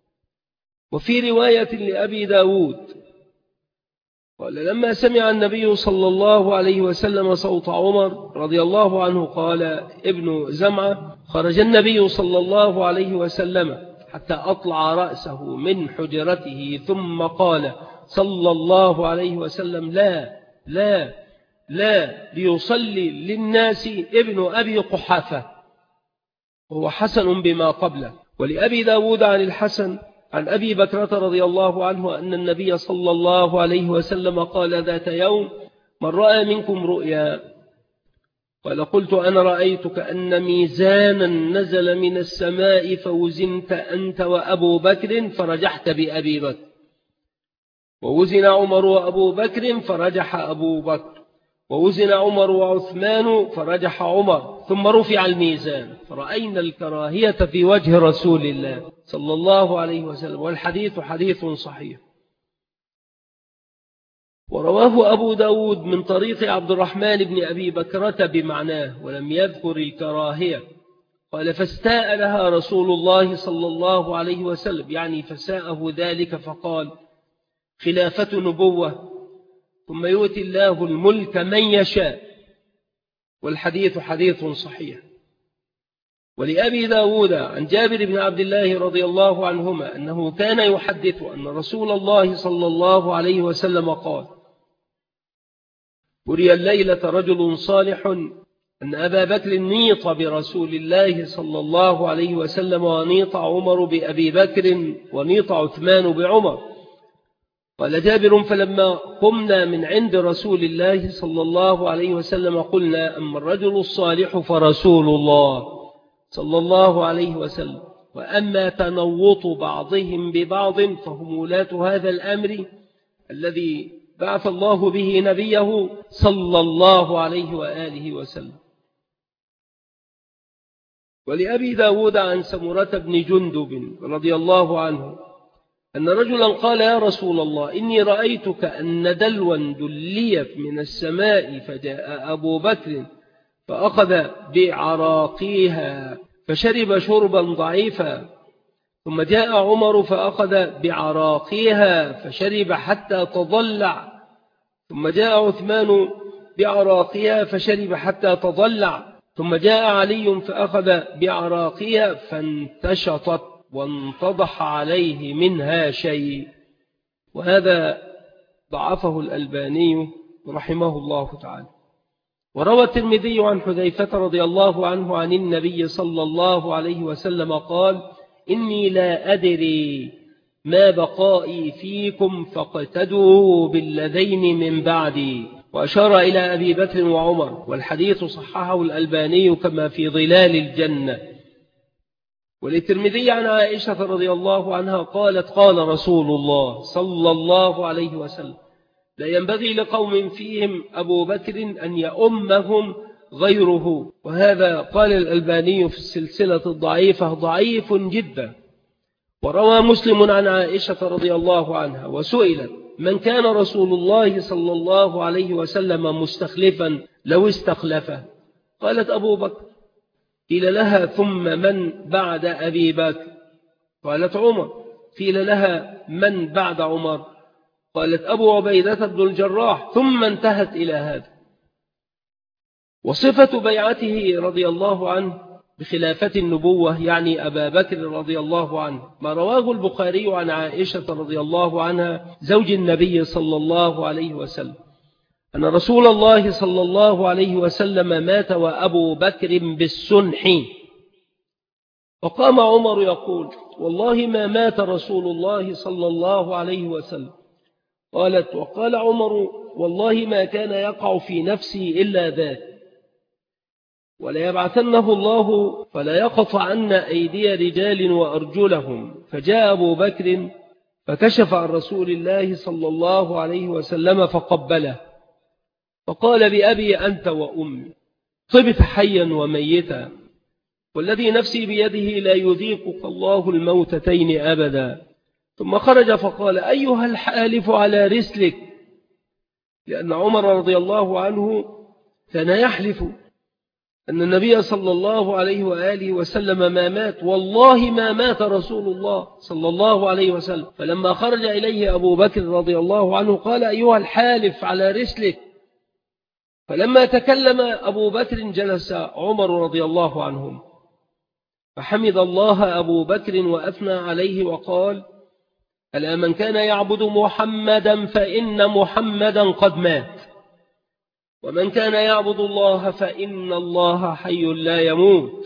وفي رواية لأبي داود قال لما سمع النبي صلى الله عليه وسلم صوت عمر رضي الله عنه قال ابن زمعة خرج النبي صلى الله عليه وسلم حتى أطلع رأسه من حجرته ثم قال صلى الله عليه وسلم لا لا لا ليصلي للناس ابن أبي قحافة، وهو حسن بما قبله. ولأبي داود عن الحسن عن أبي بكرة رضي الله عنه أن النبي صلى الله عليه وسلم قال ذات يوم من رأى منكم رؤيا قال قلت أنا رأيت كأن ميزانا نزل من السماء فوزنت أنت وأبو بكر فرجحت بأبي بكر، ووزن عمر وأبو بكر فرجح أبو بكر، ووزن عمر وعثمان فرجح عمر، ثم رفع الميزان فرأينا الكراهية في وجه رسول الله صلى الله عليه وسلم. والحديث حديث صحيح. ورواه أبو داود من طريق عبد الرحمن بن أبي بكرة بمعناه ولم يذكر الكراهية. قال فاستاء لها رسول الله صلى الله عليه وسلم، يعني فساءه ذلك فقال خلافة نبوة ثم يؤتي الله الملك من يشاء. والحديث حديث صحيح. ولأبي داود عن جابر بن عبد الله رضي الله عنهما أنه كان يحدث أن رسول الله صلى الله عليه وسلم قال أري الليلة رجل صالح أن أبا بكر نيط برسول الله صلى الله عليه وسلم ونيط عمر بأبي بكر ونيط عثمان بعمر. قال جابر فلما قمنا من عند رسول الله صلى الله عليه وسلم قلنا أما الرجل الصالح فرسول الله صلى الله عليه وسلم، وأما تنوط بعضهم ببعض فهم ولاة هذا الأمر الذي بعث الله به نبيه صلى الله عليه وآله وسلم. ولأبي داود عن سمرة بن جندب رضي الله عنه أن رجلا قال يا رسول الله إني رأيتك أن دلوا دلي من السماء فجاء أبو بكر فأخذ بعراقيها فشرب شربا ضعيفا، ثم جاء عمر فأخذ بعراقيها فشرب حتى تضلع، ثم جاء عثمان بعراقيها فشرب حتى تضلع، ثم جاء علي فأخذ بعراقيها فانتشطت وانتضح عليه منها شيء. وهذا ضعفه الألباني رحمه الله تعالى. وروى الترمذي عن حذيفة رضي الله عنه عن النبي صلى الله عليه وسلم قال إني لا أدري ما بقائي فيكم فاقتدوا بالذين من بعدي، وأشار إلى أبي بكر وعمر. والحديث صححه الألباني كما في ظلال الجنة. وللترمذي عن عائشة رضي الله عنها قالت قال رسول الله صلى الله عليه وسلم لا ينبغي لقوم فيهم أبو بكر أن يؤمهم غيره. وهذا قال الألباني في السلسلة الضعيفة ضعيف جدا. وروى مسلم عن عائشة رضي الله عنها وسئلت من كان رسول الله صلى الله عليه وسلم مستخلفا لو استخلفه؟ قالت أبو بكر. قيل لها ثم من بعد أبي بكر؟ قالت عمر. قيل لها من بعد عمر؟ قالت أبو عبيدة بن الجراح، ثم انتهت إلى هذا. وصفة بيعته رضي الله عنه بخلافة النبوة يعني أبا بكر رضي الله عنه ما رواه البخاري عن عائشة رضي الله عنها زوج النبي صلى الله عليه وسلم أن رسول الله صلى الله عليه وسلم مات وأبو بكر بالسنح، وقام عمر يقول والله ما مات رسول الله صلى الله عليه وسلم. قالت وقال عمر والله ما كان يقع في نفسي إلا ذاك، ولا يبعثنه الله فلا يقطعن أيدي رجال وأرجلهم. فجاء أبو بكر فكشف عن رسول الله صلى الله عليه وسلم فقبله فقال بأبي أنت وأمي طبت حيا وميتا، والذي نفسي بيده لا يذيقك الله الموتتين أبدا. ثم خرج فقال أيها الحالف على رسلك، لأن عمر رضي الله عنه كان يحلف أن النبي صلى الله عليه وآله وسلم ما مات، والله ما مات رسول الله صلى الله عليه وسلم. فلما خرج إليه أبو بكر رضي الله عنه قال أيها الحالف على رسلك. فلما تكلم أبو بكر جلس عمر رضي الله عنهم، فحمد الله أبو بكر وأثنى عليه وقال ألا من كان يعبد محمدا فإن محمدا قد مات، ومن كان يعبد الله فإن الله حي لا يموت.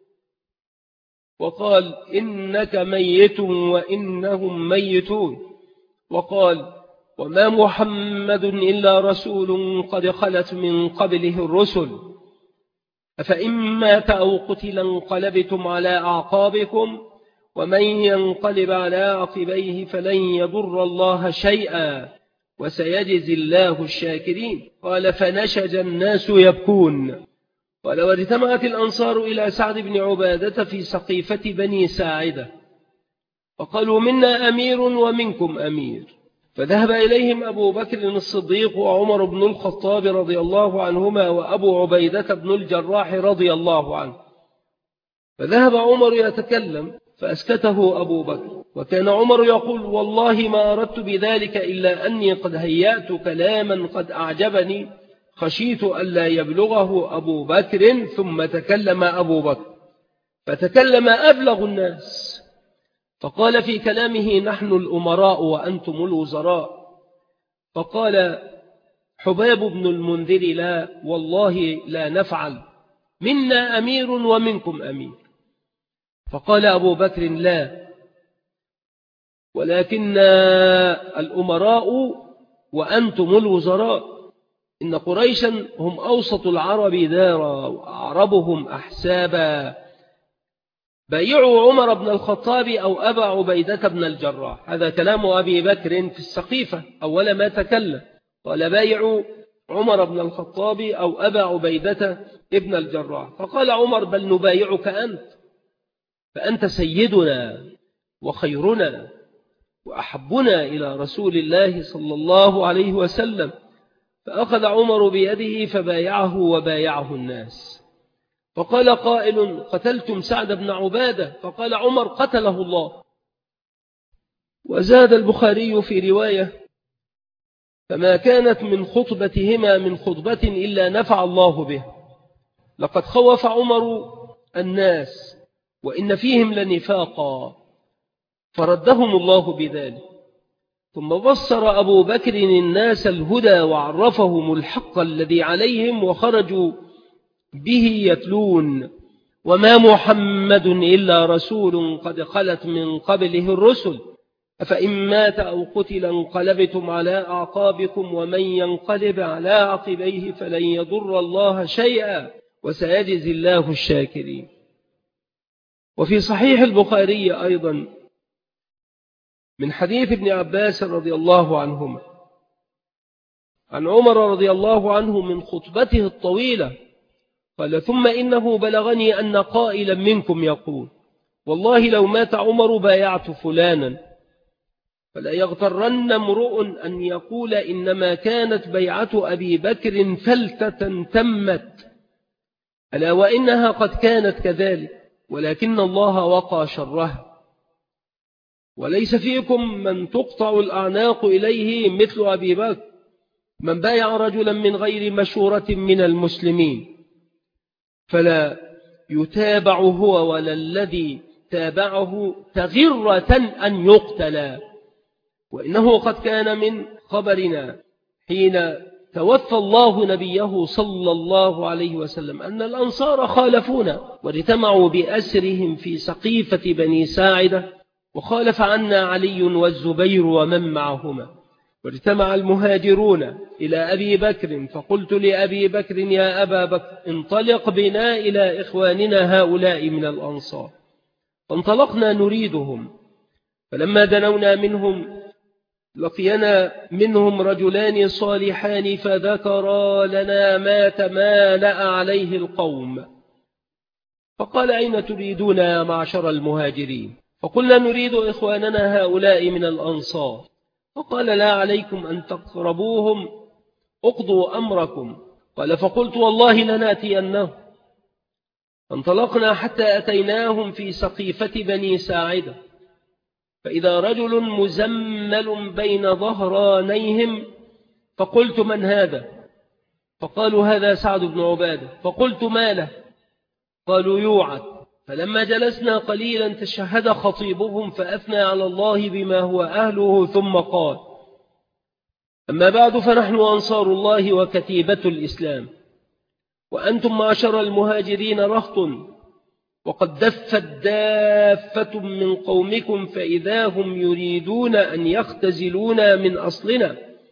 وقال إنك ميت وإنهم ميتون. وقال وما محمد إلا رسول قد خلت من قبله الرسل، أفإن مات أو قتل انقلبتم على أعقابكم، ومن ينقلب على عقبيه فلن يضر الله شيئا وسيجزي الله الشاكرين. قال فنشج الناس يبكون. قال واجتمعت الأنصار إلى سعد بن عبادة في سقيفة بني ساعدة فقالوا منا أمير ومنكم أمير، فذهب إليهم أبو بكر الصديق وعمر بن الخطاب رضي الله عنهما وأبو عبيدة بن الجراح رضي الله عنه. فذهب عمر يتكلم فأسكته أبو بكر، وكان عمر يقول والله ما أردت بذلك إلا أني قد هيأت كلاما قد أعجبني خشيت ألا يبلغه أبو بكر. ثم تكلم أبو بكر فتكلم أبلغ الناس فقال في كلامه نحن الأمراء وأنتم الوزراء. فقال حباب بن المنذر لا والله لا نفعل، منا أمير ومنكم أمير. فقال أبو بكر لا، ولكن الأمراء وأنتم الوزراء. إن قريشا هم أوسط العرب دارا وأعربهم أحسابا، بايعوا عمر بن الخطاب أو أبا عبيدة بن الجراح. هذا كلام أبي بكر في السقيفة أول ما تكلم، قال بايعوا عمر بن الخطاب أو أبا عبيدة ابن الجراح. فقال عمر بل نبايعك أنت، فأنت سيدنا وخيرنا وأحبنا إلى رسول الله صلى الله عليه وسلم. فأخذ عمر بيده فبايعه وبايعه الناس. فقال قائل قتلتم سعد بن عبادة؟ فقال عمر قتله الله. وزاد البخاري في رواية فما كانت من خطبتهما من خطبة إلا نفع الله به. لقد خوف عمر الناس وإن فيهم لنفاقا فردهم الله بذلك. ثم بصر أبو بكر الناس الهدى وعرفهم الحق الذي عليهم وخرجوا به يتلون وما محمد إلا رسول قد خلت من قبله الرسل، أفإن مات أو قتل انقلبتم على أعقابكم، ومن ينقلب على عقبيه فلن يضر الله شيئا وسيجزي الله الشاكرين. وفي صحيح البخاري أيضا من حديث ابن عباس رضي الله عنهما عن عمر رضي الله عنه من خطبته الطويلة قال ثم إنه بلغني أن قائلا منكم يقول والله لو مات عمر بايعت فلانا، فلا يغترن امرؤ أن يقول إنما كانت بيعة أبي بكر فلتة تمت، ألا وإنها قد كانت كذلك ولكن الله وقى شرها. وليس فيكم من تقطع الأعناق إليه مثل أبي بكر، من بايع رجلا من غير مشورة من المسلمين فلا يتابع هو ولا الذي تابعه تغرة أن يقتل. وإنه قد كان من خبرنا حين توفى الله نبيه صلى الله عليه وسلم أن الأنصار خالفونا واجتمعوا بأسرهم في سقيفة بني ساعدة، وخالف عنا علي والزبير ومن معهما، واجتمع المهاجرون إلى أبي بكر، فقلت لأبي بكر يا أبا بكر انطلق بنا إلى إخواننا هؤلاء من الأنصار. فانطلقنا نريدهم، فلما دنونا منهم لقينا منهم رجلان صالحان فذكرا لنا ما تمالأ عليه القوم، فقال أين تريدون يا معشر المهاجرين؟ فقلنا نريد إخواننا هؤلاء من الأنصار. فقال لا عليكم أن تقربوهم، اقضوا أمركم. قال فقلت والله لناتينهم. فانطلقنا حتى أتيناهم في سقيفة بني ساعدة، فإذا رجل مزمل بين ظهرانيهم، فقلت من هذا؟ فقالوا هذا سعد بن عبادة. فقلت ما له؟ قالوا يوعد. فلما جلسنا قليلا تشهد خطيبهم فأثنى على الله بما هو أهله، ثم قال أما بعد فنحن أنصار الله وكتيبة الإسلام، وأنتم معشر المهاجرين رهط، وقد دفت دافة من قومكم فإذا هم يريدون أن يختزلونا من أصلنا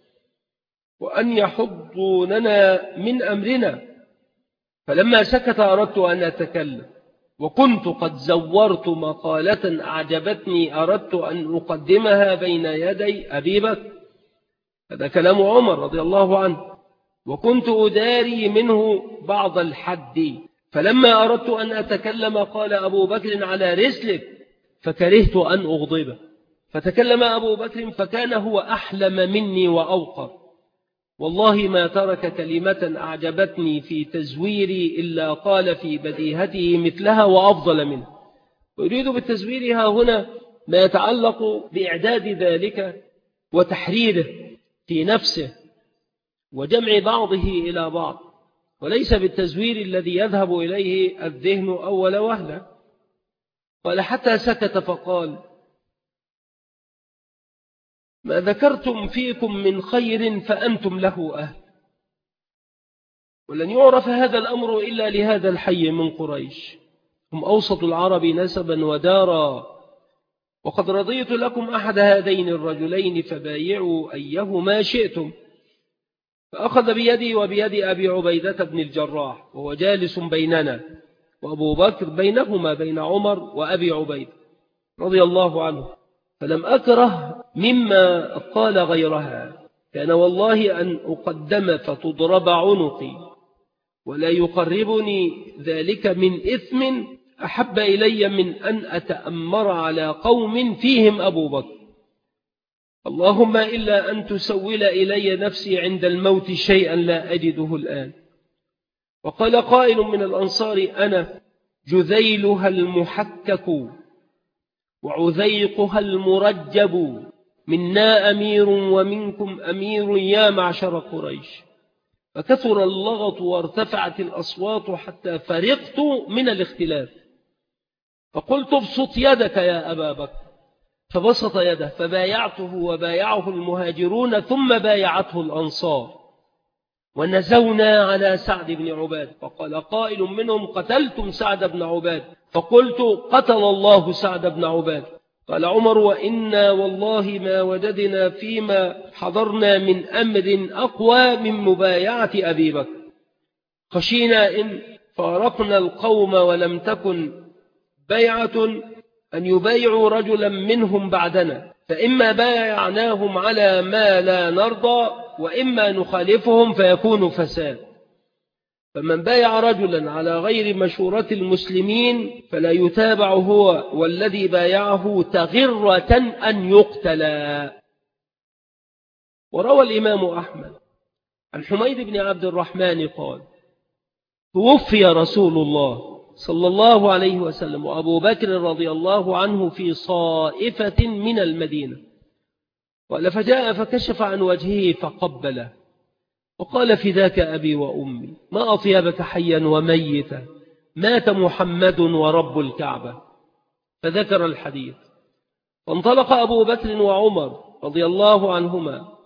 وأن يحضوننا من أمرنا. فلما سكت أردت أن أتكلم، وكنت قد زورت مقالة أعجبتني أردت أن أقدمها بين يدي أبي بكر. هذا كلام عمر رضي الله عنه، وكنت أداري منه بعض الحد. فلما أردت أن أتكلم قال أبو بكر على رسلك، فكرهت أن أغضبه. فتكلم أبو بكر فكان هو أحلم مني وأوقر، والله ما ترك كلمة أعجبتني في تزويري إلا قال في بديهته مثلها وأفضل منه. ويريد بالتزوير ها هنا ما يتعلق بإعداد ذلك وتحريره في نفسه وجمع بعضه إلى بعض، وليس بالتزوير الذي يذهب إليه الذهن أول وهلة. قال حتى سكت فقال ما ذكرتم فيكم من خير فأنتم له أهل، ولن يعرف هذا الأمر إلا لهذا الحي من قريش، هم أوسط العرب نسبا ودارا، وقد رضيت لكم أحد هذين الرجلين فبايعوا أيهما شئتم. فأخذ بيدي وبيد أبي عبيدة بن الجراح وهو جالس بيننا، وأبو بكر بينهما بين عمر وأبي عبيدة رضي الله عنه، فلم أكره مما قال غيرها، كان والله أن أقدم فتضرب عنقي، ولا يقربني ذلك من إثم أحب إلي من أن أتأمر على قوم فيهم أبو بكر، اللهم إلا أن تسول إلي نفسي عند الموت شيئا لا أجده الآن. وقال قائل من الأنصار أنا جذيلها المحكك وعذيقها المرجب، منا أمير ومنكم أمير يا معشر قريش. فكثر اللغط وارتفعت الأصوات حتى فرقت من الاختلاف، فقلت ابسط يدك يا أبا بكر، فبسط يده فبايعته وبايعه المهاجرون ثم بايعته الأنصار، ونزونا على سعد بن عباد. فقال قائل منهم قتلتم سعد بن عباد، فقلت قتل الله سعد بن عباد. قال عمر وإنا والله ما وجدنا فيما حضرنا من أمر أقوى من مبايعة أبي بكر، خشينا إن فارقنا القوم ولم تكن بيعة أن يبايعوا رجلا منهم بعدنا، فإما بايعناهم على ما لا نرضى وإما نخالفهم فيكون فساد. فمن بايع رجلا على غير مشورة المسلمين فلا يتابع هو والذي بايعه تغرة أن يقتل. وروى الإمام أحمد عن حميد بن عبد الرحمن قال توفي رسول الله صلى الله عليه وسلم وأبو بكر رضي الله عنه في صائفة من المدينة. قال فجاء فكشف عن وجهه فقبله وقال فداك أبي وأمي ما أطيبك حيا وميتا مات محمد ورب الكعبة. فذكر الحديث. فانطلق أبو بكر وعمر رضي الله عنهما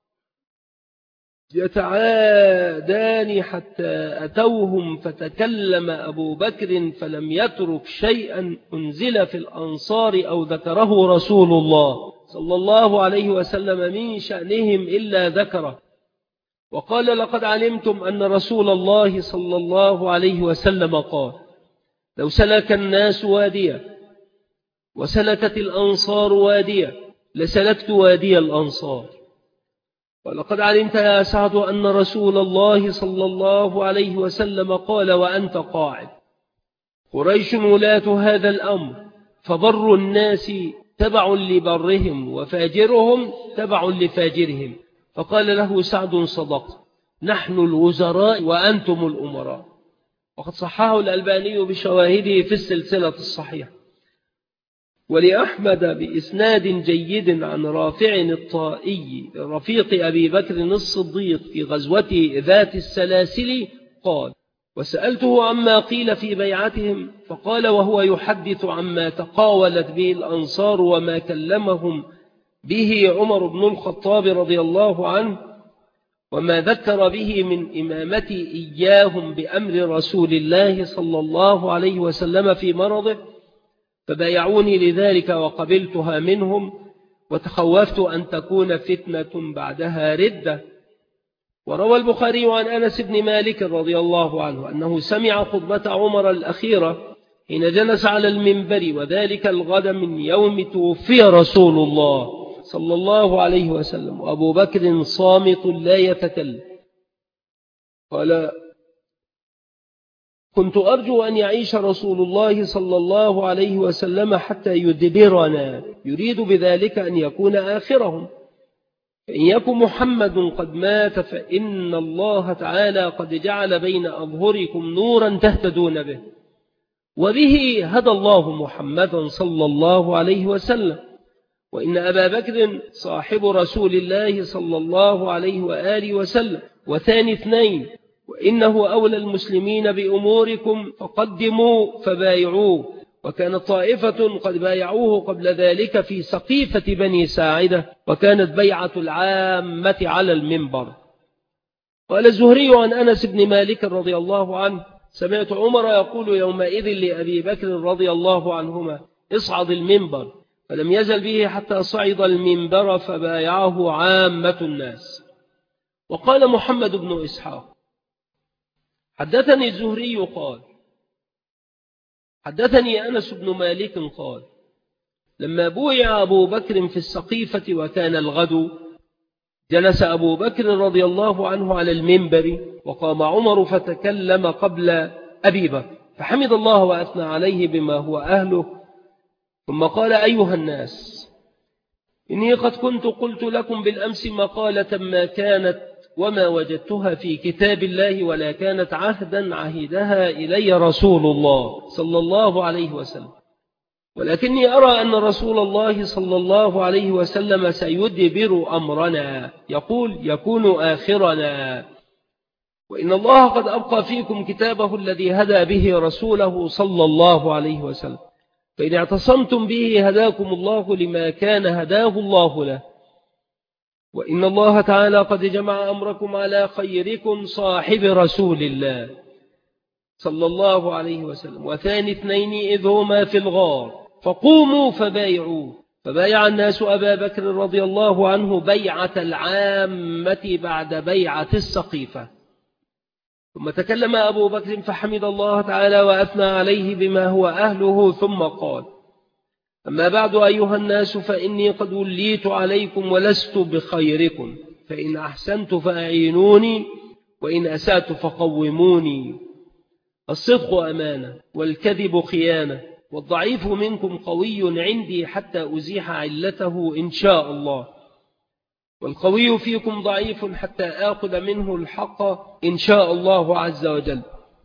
يتعادان حتى أتوهم فتكلم أبو بكر فلم يترك شيئا أنزل في الأنصار أو ذكره رسول الله صلى الله عليه وسلم من شأنهم إلا ذكره وقال لقد علمتم أن رسول الله صلى الله عليه وسلم قال لو سلك الناس واديا وسلكت الأنصار واديا لسلكت وادي الأنصار. ولقد علمت يا سعد أن رسول الله صلى الله عليه وسلم قال وأنت قاعد قريش ولاة هذا الأمر فبر الناس تبع لبرهم وفاجرهم تبع لفاجرهم. فقال له سعد صدقت نحن الوزراء وأنتم الأمراء. وقد صححه الألباني بشواهده في السلسلة الصحيحة. ولأحمد بإسناد جيد عن رافع الطائي رفيق أبي بكر الصديق في غزوة ذات السلاسل قال وسألته عما قيل في بيعتهم فقال وهو يحدث عما تقاولت به الأنصار وما كلمهم به عمر بن الخطاب رضي الله عنه وما ذكر به من إمامتي إياهم بأمر رسول الله صلى الله عليه وسلم في مرضه فبايعوني لذلك وقبلتها منهم وتخوفت أن تكون فتنة بعدها ردة. وروى البخاري عن أنس بن مالك رضي الله عنه أنه سمع خطبة عمر الأخيرة حين جلس على المنبر وذلك الغد من يوم توفي رسول الله صلى الله عليه وسلم وأبو بكر صامت لا يتكلم. قال كنت أرجو أن يعيش رسول الله صلى الله عليه وسلم حتى يدبرنا يريد بذلك أن يكون آخرهم فإن يكن محمد قد مات فإن الله تعالى قد جعل بين أظهركم نورا تهتدون به وبه هدى الله محمدا صلى الله عليه وسلم وإن أبا بكر صاحب رسول الله صلى الله عليه وآله وسلم وثاني اثنين وإنه أولى المسلمين بأموركم فقدموا فبايعوه. وكانت طائفة قد بايعوه قبل ذلك في سقيفة بني ساعدة وكانت بيعة العامة على المنبر. قال الزهري عن أنس بن مالك رضي الله عنه سمعت عمر يقول يومئذ لأبي بكر رضي الله عنهما اصعد المنبر فلم يزل به حتى صعد المنبر فبايعه عامة الناس. وقال محمد بن إسحاق حدثني الزهري قال حدثني أنس بن مالك قال لما بويع أبو بكر في السقيفة وكان الغد جلس أبو بكر رضي الله عنه على المنبر وقام عمر فتكلم قبل أبي بكر فحمد الله وأثنى عليه بما هو أهله ثم قال أيها الناس إني قد كنت قلت لكم بالأمس مقالة ما كانت وما وجدتها في كتاب الله ولا كانت عهدا عهدها إلي رسول الله صلى الله عليه وسلم ولكني أرى أن رسول الله صلى الله عليه وسلم سيدبر أمرنا يقول يكون آخرنا وإن الله قد أبقى فيكم كتابه الذي هدى به رسوله صلى الله عليه وسلم فإن اعتصمتم به هداكم الله لما كان هداه الله له وإن الله تعالى قد جمع أمركم على خيركم صاحب رسول الله صلى الله عليه وسلم وثاني اثنين إذ هما في الغار فقوموا فبايعوا فبايع الناس أبا بكر رضي الله عنه بيعة العامة بعد بيعة السقيفة. ثم تكلم أبو بكر فحمد الله تعالى وأثنى عليه بما هو أهله ثم قال أما بعد أيها الناس فإني قد وليت عليكم ولست بخيركم فإن أحسنت فأعينوني وإن أسأت فقوموني. الصدق أمانة والكذب خيانة والضعيف منكم قوي عندي حتى أزيح علته إن شاء الله والقوي فيكم ضعيف حتى آخذ منه الحق إن شاء الله عز وجل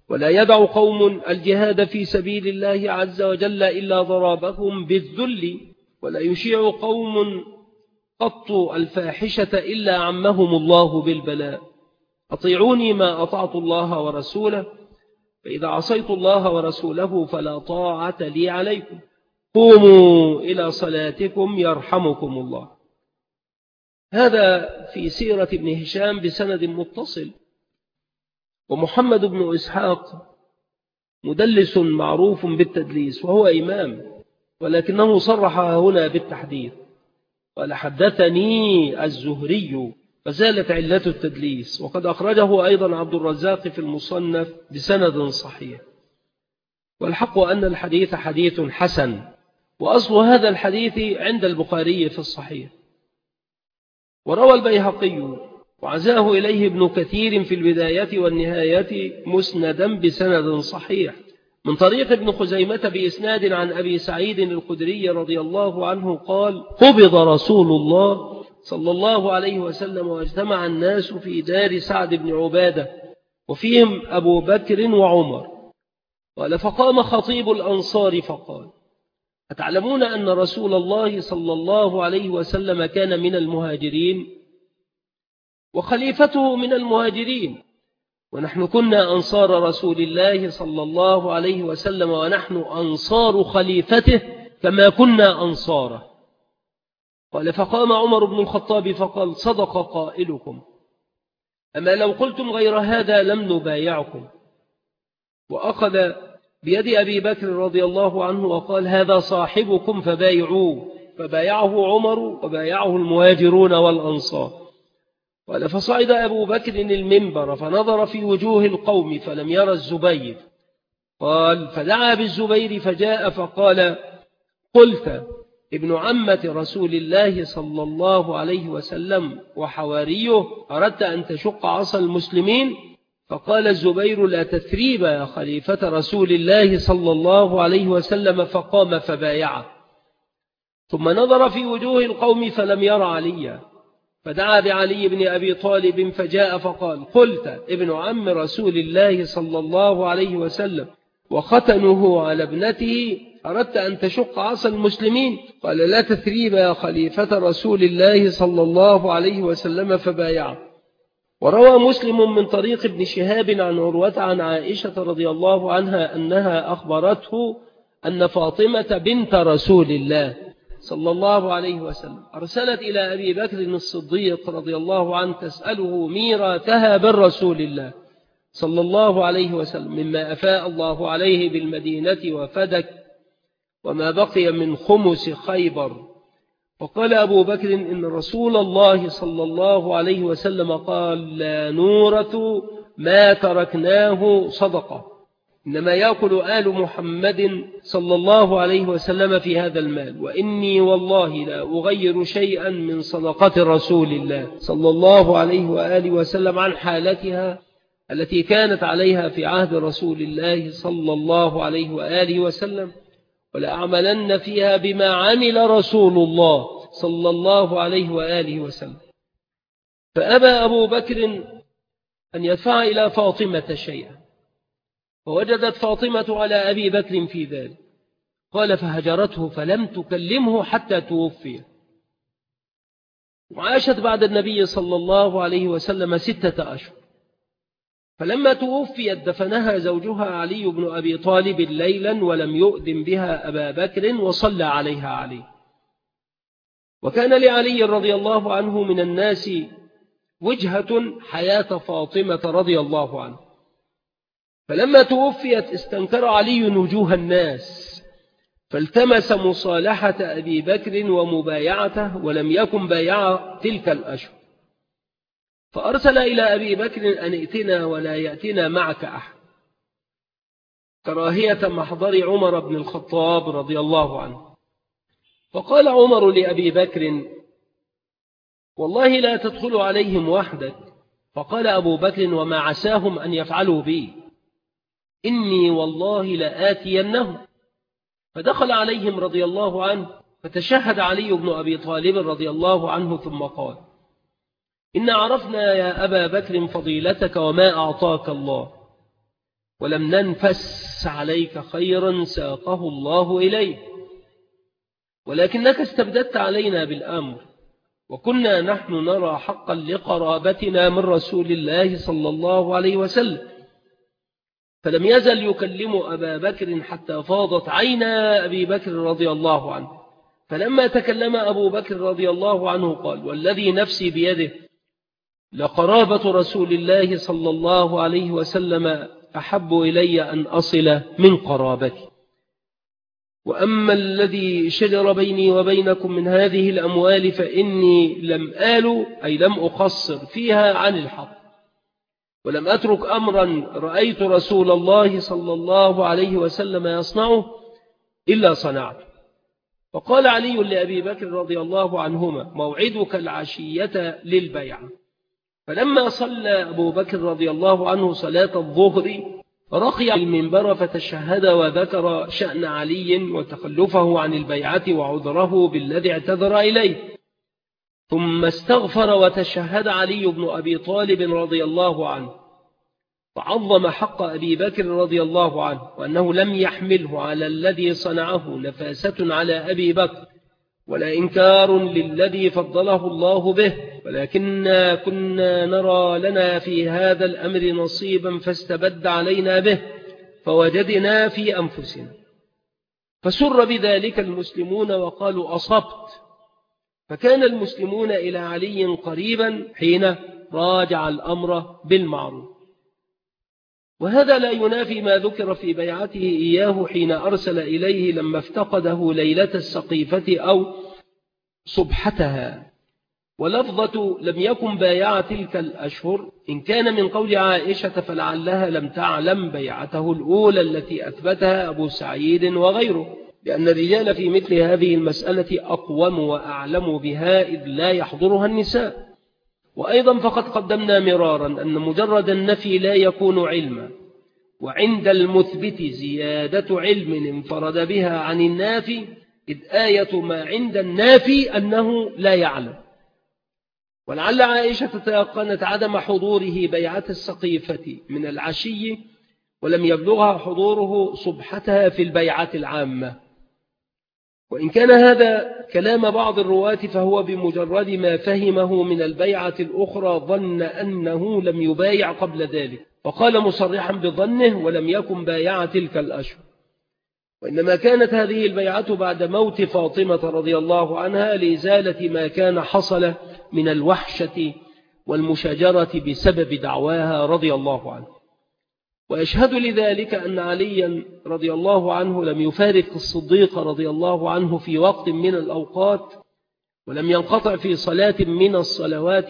ولا يدع قوم الجهاد في سبيل الله عز وجل إلا ضربهم بالذل، ولا يشيع قوم قط الفاحشة إلا عمهم الله بالبلاء. أطيعوني ما أطعت الله ورسوله، فإذا عصيت الله ورسوله فلا طاعة لي عليكم. قوموا إلى صلاتكم يرحمكم الله. هذا في سيرة ابن هشام بسند متصل. ومحمد بن إسحاق مدلس معروف بالتدليس وهو إمام، ولكنه صرح هنا بالتحديث، قال حدثني الزهري، فزالت علة التدليس. وقد أخرجه أيضا عبد الرزاق في المصنف بسند صحيح. والحق أن الحديث حديث حسن، وأصل هذا الحديث عند البخاري في الصحيح. وروى البيهقي وعزاه إليه ابن كثير في البداية والنهاية مسندا بسند صحيح من طريق ابن خزيمة بإسناد عن أبي سعيد الخدري رضي الله عنه قال: قبض رسول الله صلى الله عليه وسلم واجتمع الناس في دار سعد بن عبادة وفيهم أبو بكر وعمر. قال: فقام خطيب الأنصار فقال: أتعلمون أن رسول الله صلى الله عليه وسلم كان من المهاجرين وخليفته من المهاجرين، ونحن كنا أنصار رسول الله صلى الله عليه وسلم ونحن أنصار خليفته كما كنا أنصاره. قال: فقام عمر بن الخطاب فقال: صدق قائلكم، أما لو قلتم غير هذا لم نبايعكم. وأخذ بيد أبي بكر رضي الله عنه وقال: هذا صاحبكم فبايعوه. فبايعه عمر وبايعه المهاجرون والأنصار. قال: فصعد أبو بكر المنبر فنظر في وجوه القوم فلم يرى الزبير. قال: فدعا بالزبير فجاء فقال: قلت ابن عمة رسول الله صلى الله عليه وسلم وحواريه، أردت أن تشق عصا المسلمين؟ فقال الزبير: لا تثريب يا خليفة رسول الله صلى الله عليه وسلم. فقام فبايعه. ثم نظر في وجوه القوم فلم ير عليا، فدعا بعلي بن أبي طالب فجاء فقال: قلت ابن عم رسول الله صلى الله عليه وسلم وختنه على ابنته، أردت أن تشق عصا المسلمين؟ قال: لا تثريب يا خليفة رسول الله صلى الله عليه وسلم. فبايعه. وروى مسلم من طريق ابن شهاب عن عروة عن عائشة رضي الله عنها أنها أخبرته أن فاطمة بنت رسول الله صلى الله عليه وسلم أرسلت إلى أبي بكر الصديق رضي الله عنه تسأله ميراثها بالرسول الله صلى الله عليه وسلم مما أفاء الله عليه بالمدينة وفدك وما بقي من خمس خيبر. وقال أبو بكر: إن رسول الله صلى الله عليه وسلم قال: لا نورث ما تركناه صدقة، إنما يأكل آل محمد صلى الله عليه وسلم في هذا المال، وإني والله لا أغير شيئا من صدقة رسول الله صلى الله عليه وآله وسلم عن حالتها التي كانت عليها في عهد رسول الله صلى الله عليه وآله وسلم، ولأعملن فيها بما عمل رسول الله صلى الله عليه وآله وسلم. فأبى أبو بكر أن يدفع إلى فاطمة شيئا، فوجدت فاطمة على أبي بكر في ذلك. قال: فهجرته فلم تكلمه حتى توفي. وعاشت بعد النبي صلى الله عليه وسلم ستة أشهر، فلما توفيت دفنها زوجها علي بن أبي طالب ليلا ولم يؤذن بها أبا بكر وصلى عليها علي. وكان لعلي رضي الله عنه من الناس وجهة حياة فاطمة رضي الله عنه، فلما توفيت استنكر علي وجوه الناس فالتمس مصالحة أبي بكر ومبايعته، ولم يكن بايع تلك الأشهر، فأرسل إلى أبي بكر أن ائتنا ولا يأتنا معك أحد، كراهية محضر عمر بن الخطاب رضي الله عنه. فقال عمر لأبي بكر: والله لا تدخل عليهم وحدك. فقال أبو بكر: وما عساهم أن يفعلوا بي؟ إني والله لآتينهم. فدخل عليهم رضي الله عنه، فتشهد علي بن أبي طالب رضي الله عنه ثم قال: إن عرفنا يا أبا بكر فضيلتك وما أعطاك الله، ولم ننفس عليك خيرا ساقه الله إليه، ولكنك استبددت علينا بالأمر، وكنا نحن نرى حقا لقرابتنا من رسول الله صلى الله عليه وسلم، فلم يزل يكلم أبا بكر حتى فاضت عينا أبي بكر رضي الله عنه. فلما تكلم أبو بكر رضي الله عنه قال: والذي نفسي بيده لقرابة رسول الله صلى الله عليه وسلم أحب إلي أن أصل من قرابتي، وأما الذي شجر بيني وبينكم من هذه الأموال فإني لم آل أي لم أقصر فيها عن الحق، ولم أترك أمرا رأيت رسول الله صلى الله عليه وسلم يصنعه إلا صنعته. فقال علي لأبي بكر رضي الله عنهما: موعدك العشية للبيعة. فلما صلى أبو بكر رضي الله عنه صلاة الظهر رقي المنبر فتشهد وذكر شأن علي وتخلفه عن البيعة وعذره بالذي اعتذر إليه، ثم استغفر وتشهد علي بن أبي طالب رضي الله عنه، فعظم حق أبي بكر رضي الله عنه، وأنه لم يحمله على الذي صنعه نفاسة على أبي بكر ولا إنكار للذي فضله الله به، ولكننا كنا نرى لنا في هذا الأمر نصيبا فاستبد علينا به فوجدنا في أنفسنا. فسر بذلك المسلمون وقالوا: أصبت. فكان المسلمون إلى علي قريبا حين راجع الأمر بالمعروف. وهذا لا ينافي ما ذكر في بيعته إياه حين أرسل إليه لما افتقده ليلة السقيفة أو صبحتها، ولفظة لم يكن بايع تلك الأشهر إن كان من قول عائشة فلعلها لم تعلم بيعته الأولى التي أثبتها أبو سعيد وغيره، لأن الرجال في مثل هذه المسألة أقوم وأعلم بها إذ لا يحضرها النساء. وأيضا فقد قدمنا مرارا أن مجرد النفي لا يكون علما، وعند المثبت زيادة علم انفرد بها عن النافي، إذ آية ما عند النافي أنه لا يعلم. ولعل عائشة تيقنت عدم حضوره بيعة السقيفة من العشي ولم يبلغها حضوره صبحتها في البيعة العامة. وإن كان هذا كلام بعض الرواة فهو بمجرد ما فهمه من البيعة الأخرى ظن أنه لم يبايع قبل ذلك، وقال مصرحا بظنه ولم يكن بايع تلك الأشهر، وإنما كانت هذه البيعة بعد موت فاطمة رضي الله عنها لإزالة ما كان حصل من الوحشة والمشاجرة بسبب دعواها رضي الله عنه. وأشهد لذلك أن عليا رضي الله عنه لم يفارق الصديق رضي الله عنه في وقت من الأوقات، ولم ينقطع في صلاة من الصلوات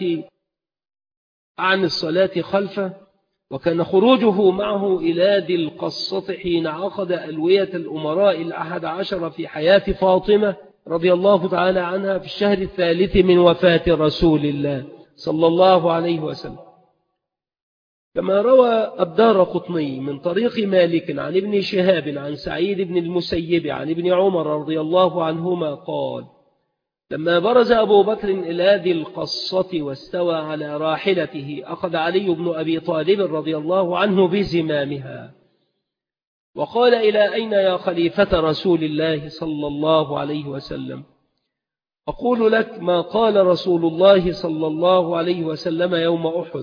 عن الصلاة خلفه، وكان خروجه معه إلى ذي القصة حين عقد ألوية الأمراء الأحد عشر في حياة فاطمة رضي الله تعالى عنها في الشهر الثالث من وفاة رسول الله صلى الله عليه وسلم. كما روى الدارقطني من طريق مالك عن ابن شهاب عن سعيد بن المسيب عن ابن عمر رضي الله عنهما قال: لما برز أبو بكر إلى ذي القصة واستوى على راحلته أخذ علي بن أبي طالب رضي الله عنه بزمامها وقال: إلى أين يا خليفة رسول الله صلى الله عليه وسلم؟ أقول لك ما قال رسول الله صلى الله عليه وسلم يوم أحد: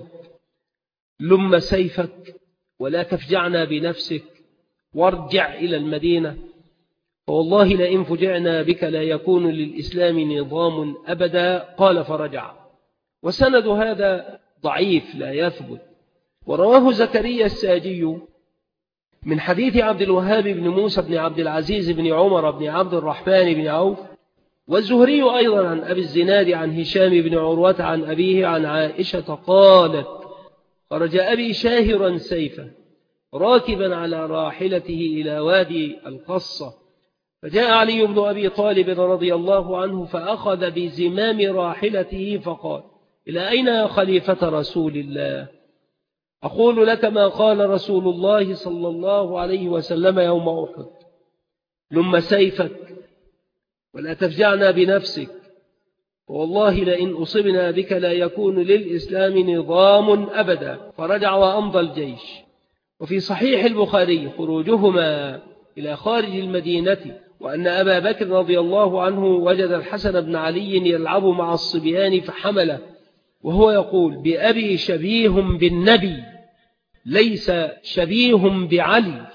لم سيفك ولا تفجعنا بنفسك وارجع إلى المدينة، فوالله لئن فجعنا بك لا يكون للإسلام نظام أبدا. قال فرجع. وسند هذا ضعيف لا يثبت. ورواه زكريا الساجي من حديث عبد الوهاب بن موسى بن عبد العزيز بن عمر بن عبد الرحمن بن عوف، والزهري أيضا عن أبي الزناد عن هشام بن عروة عن أبيه عن عائشة قالت: خرج أبي شاهرا سيفا راكبا على راحلته إلى وادي القصة، فجاء علي بن أبي طالب رضي الله عنه فأخذ بزمام راحلته فقال: إلى أين يا خليفة رسول الله؟ أقول لك ما قال رسول الله صلى الله عليه وسلم يوم أحد: لم سيفك ولا تفجعنا بنفسك، والله لئن أصبنا بك لا يكون للإسلام نظام أبدا. فرجع وأمضى الجيش. وفي صحيح البخاري خروجهما إلى خارج المدينة، وأن أبا بكر رضي الله عنه وجد الحسن بن علي يلعب مع الصبيان فحمله، وهو يقول: بأبي شبيه بالنبي ليس شبيه بعلي.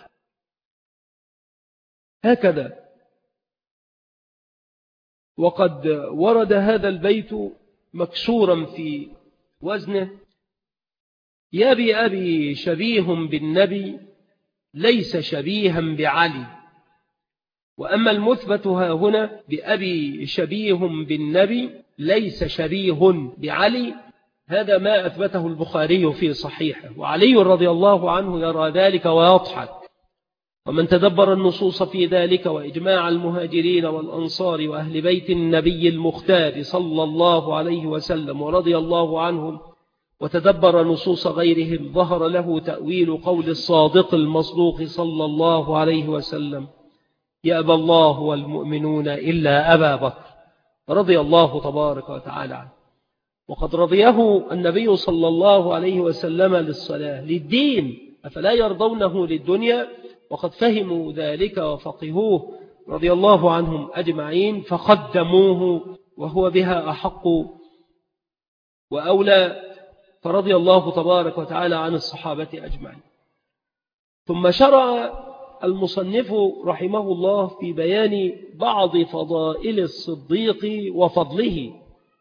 هكذا. وقد ورد هذا البيت مكسورا في وزنه: يا بأبي شبيه بالنبي ليس شبيها بعلي. وأما المثبت ها هنا: بأبي شبيه بالنبي ليس شبيه بعلي، هذا ما أثبته البخاري في صحيحه، وعلي رضي الله عنه يرى ذلك ويضحك. ومن تدبر النصوص في ذلك وإجماع المهاجرين والأنصار وأهل بيت النبي المختار صلى الله عليه وسلم ورضي الله عنهم، وتدبر نصوص غيرهم، ظهر له تأويل قول الصادق المصدوق صلى الله عليه وسلم: يأبى الله والمؤمنون إلا أبا بكر رضي الله تبارك وتعالى عنه. وقد رضيه النبي صلى الله عليه وسلم للصلاة للدين، أفلا يرضونه للدنيا؟ وقد فهموا ذلك وفقهوه رضي الله عنهم أجمعين، فقدموه وهو بها أحق وأولى، فرضي الله تبارك وتعالى عن الصحابة أجمعين. ثم شرع المصنف رحمه الله في بيان بعض فضائل الصديق وفضله.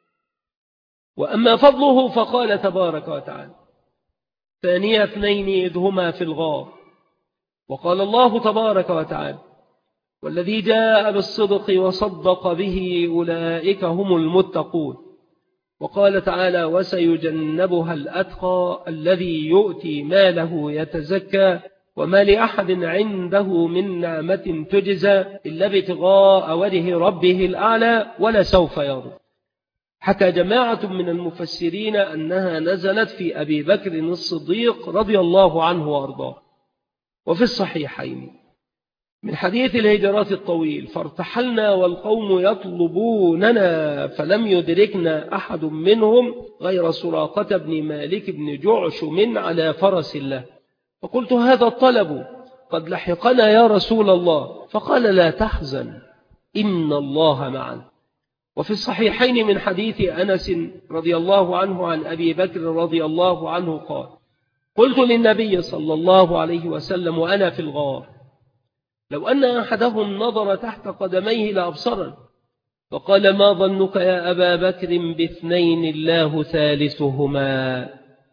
وأما فضله فقال تبارك وتعالى: ثاني اثنين إذ هما في الغار. وقال الله تبارك وتعالى: والذي جاء بالصدق وصدق به أولئك هم المتقون. وقال تعالى: وسيجنبها الأتقى الذي يؤتي ماله يتزكى وما لأحد عنده من نعمة تجزى إلا ابتغاء وجه ربه الأعلى ولسوف يرضى. حكى جماعة من المفسرين أنها نزلت في أبي بكر الصديق رضي الله عنه وأرضاه. وفي الصحيحين من حديث الهجرات الطويل: فارتحلنا والقوم يطلبوننا فلم يدركنا أحد منهم غير سراقة بن مالك بن جعشم على فرس الله، فقلت: هذا الطلب قد لحقنا يا رسول الله. فقال: لا تحزن إن الله معنا. وفي الصحيحين من حديث أنس رضي الله عنه عن أبي بكر رضي الله عنه قال: قلت للنبي صلى الله عليه وسلم وأنا في الغار: لو أن أحدهم نظر تحت قدميه لأبصرا. فقال: ما ظنك يا أبا بكر باثنين الله ثالثهما.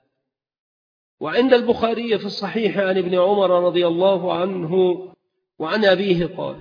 وعند البخاري في الصحيح عن ابن عمر رضي الله عنه وعن أبيه قال: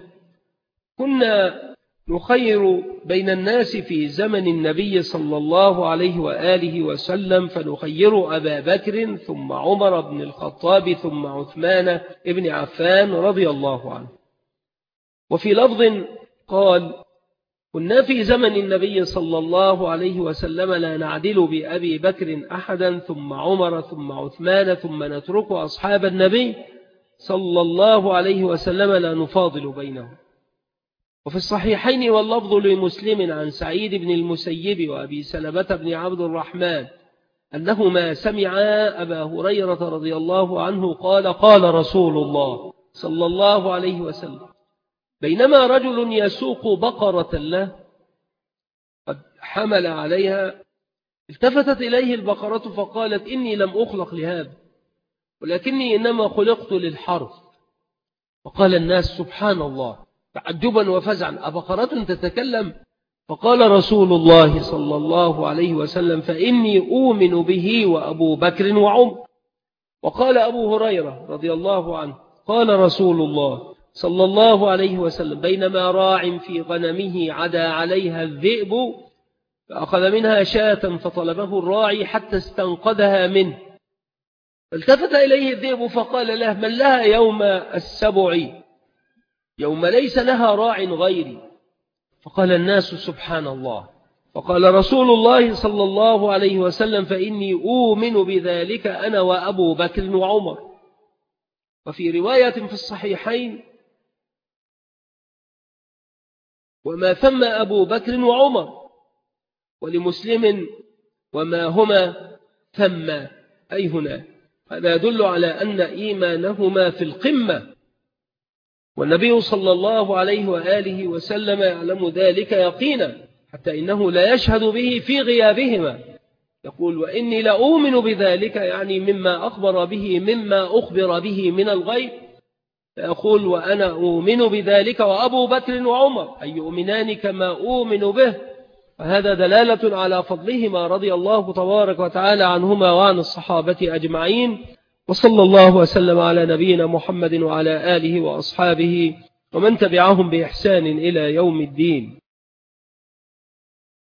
كنا نخير بين الناس في زمن النبي صلى الله عليه وآله وسلم، فنخير أبا بكر ثم عمر بن الخطاب ثم عثمان بن عفان رضي الله عنه. وفي لفظ قال: كنا في زمن النبي صلى الله عليه وسلم لا نعدل بأبي بكر أحدا ثم عمر ثم عثمان ثم نترك أصحاب النبي صلى الله عليه وسلم لا نفاضل بينهم. وفي الصحيحين واللفظ لمسلم عن سعيد بن المسيب وأبي سلمة بن عبد الرحمن أنهما سمعا أبا هريرة رضي الله عنه قال: قال رسول الله صلى الله عليه وسلم: بينما رجل يسوق بقرة له قد حمل عليها، التفتت إليه البقرة فقالت: إني لم أخلق لهذا، ولكني إنما خلقت للحرث. فقال الناس: سبحان الله، تعجبا وفزعا، أبقرة تتكلم؟ فقال رسول الله صلى الله عليه وسلم: فإني أؤمن به وأبو بكر وعمر. وقال أبو هريرة رضي الله عنه: قال رسول الله صلى الله عليه وسلم: بينما راع في غنمه عدا عليها الذئب فأخذ منها شاة فطلبه الراعي حتى استنقذها منه، فالتفت إليه الذئب فقال له: من لها يوم السبع يوم ليس لها راع غيري؟ فقال الناس: سبحان الله. فقال رسول الله صلى الله عليه وسلم: فإني أؤمن بذلك أنا وأبو بكر وعمر. وفي رواية في الصحيحين: وما ثم أبو بكر وعمر. ولمسلم: وما هما ثم، أي هنا. هذا يدل على أن إيمانهما في القمة، والنبي صلى الله عليه وآله وسلم يعلم ذلك يقينا، حتى إنه لا يشهد به في غيابهما. يقول وإني لأؤمن بذلك، يعني مما أخبر به مما أخبر به من الغيب. فيقول وأنا أؤمن بذلك وأبو بكر وعمر أي يؤمنان كما أؤمن به. فهذا دلالة على فضلهما رضي الله تبارك وتعالى عنهما وعن الصحابة أجمعين. وصلى الله وسلم على نبينا محمد وعلى آله وأصحابه ومن تبعهم بإحسان إلى يوم الدين.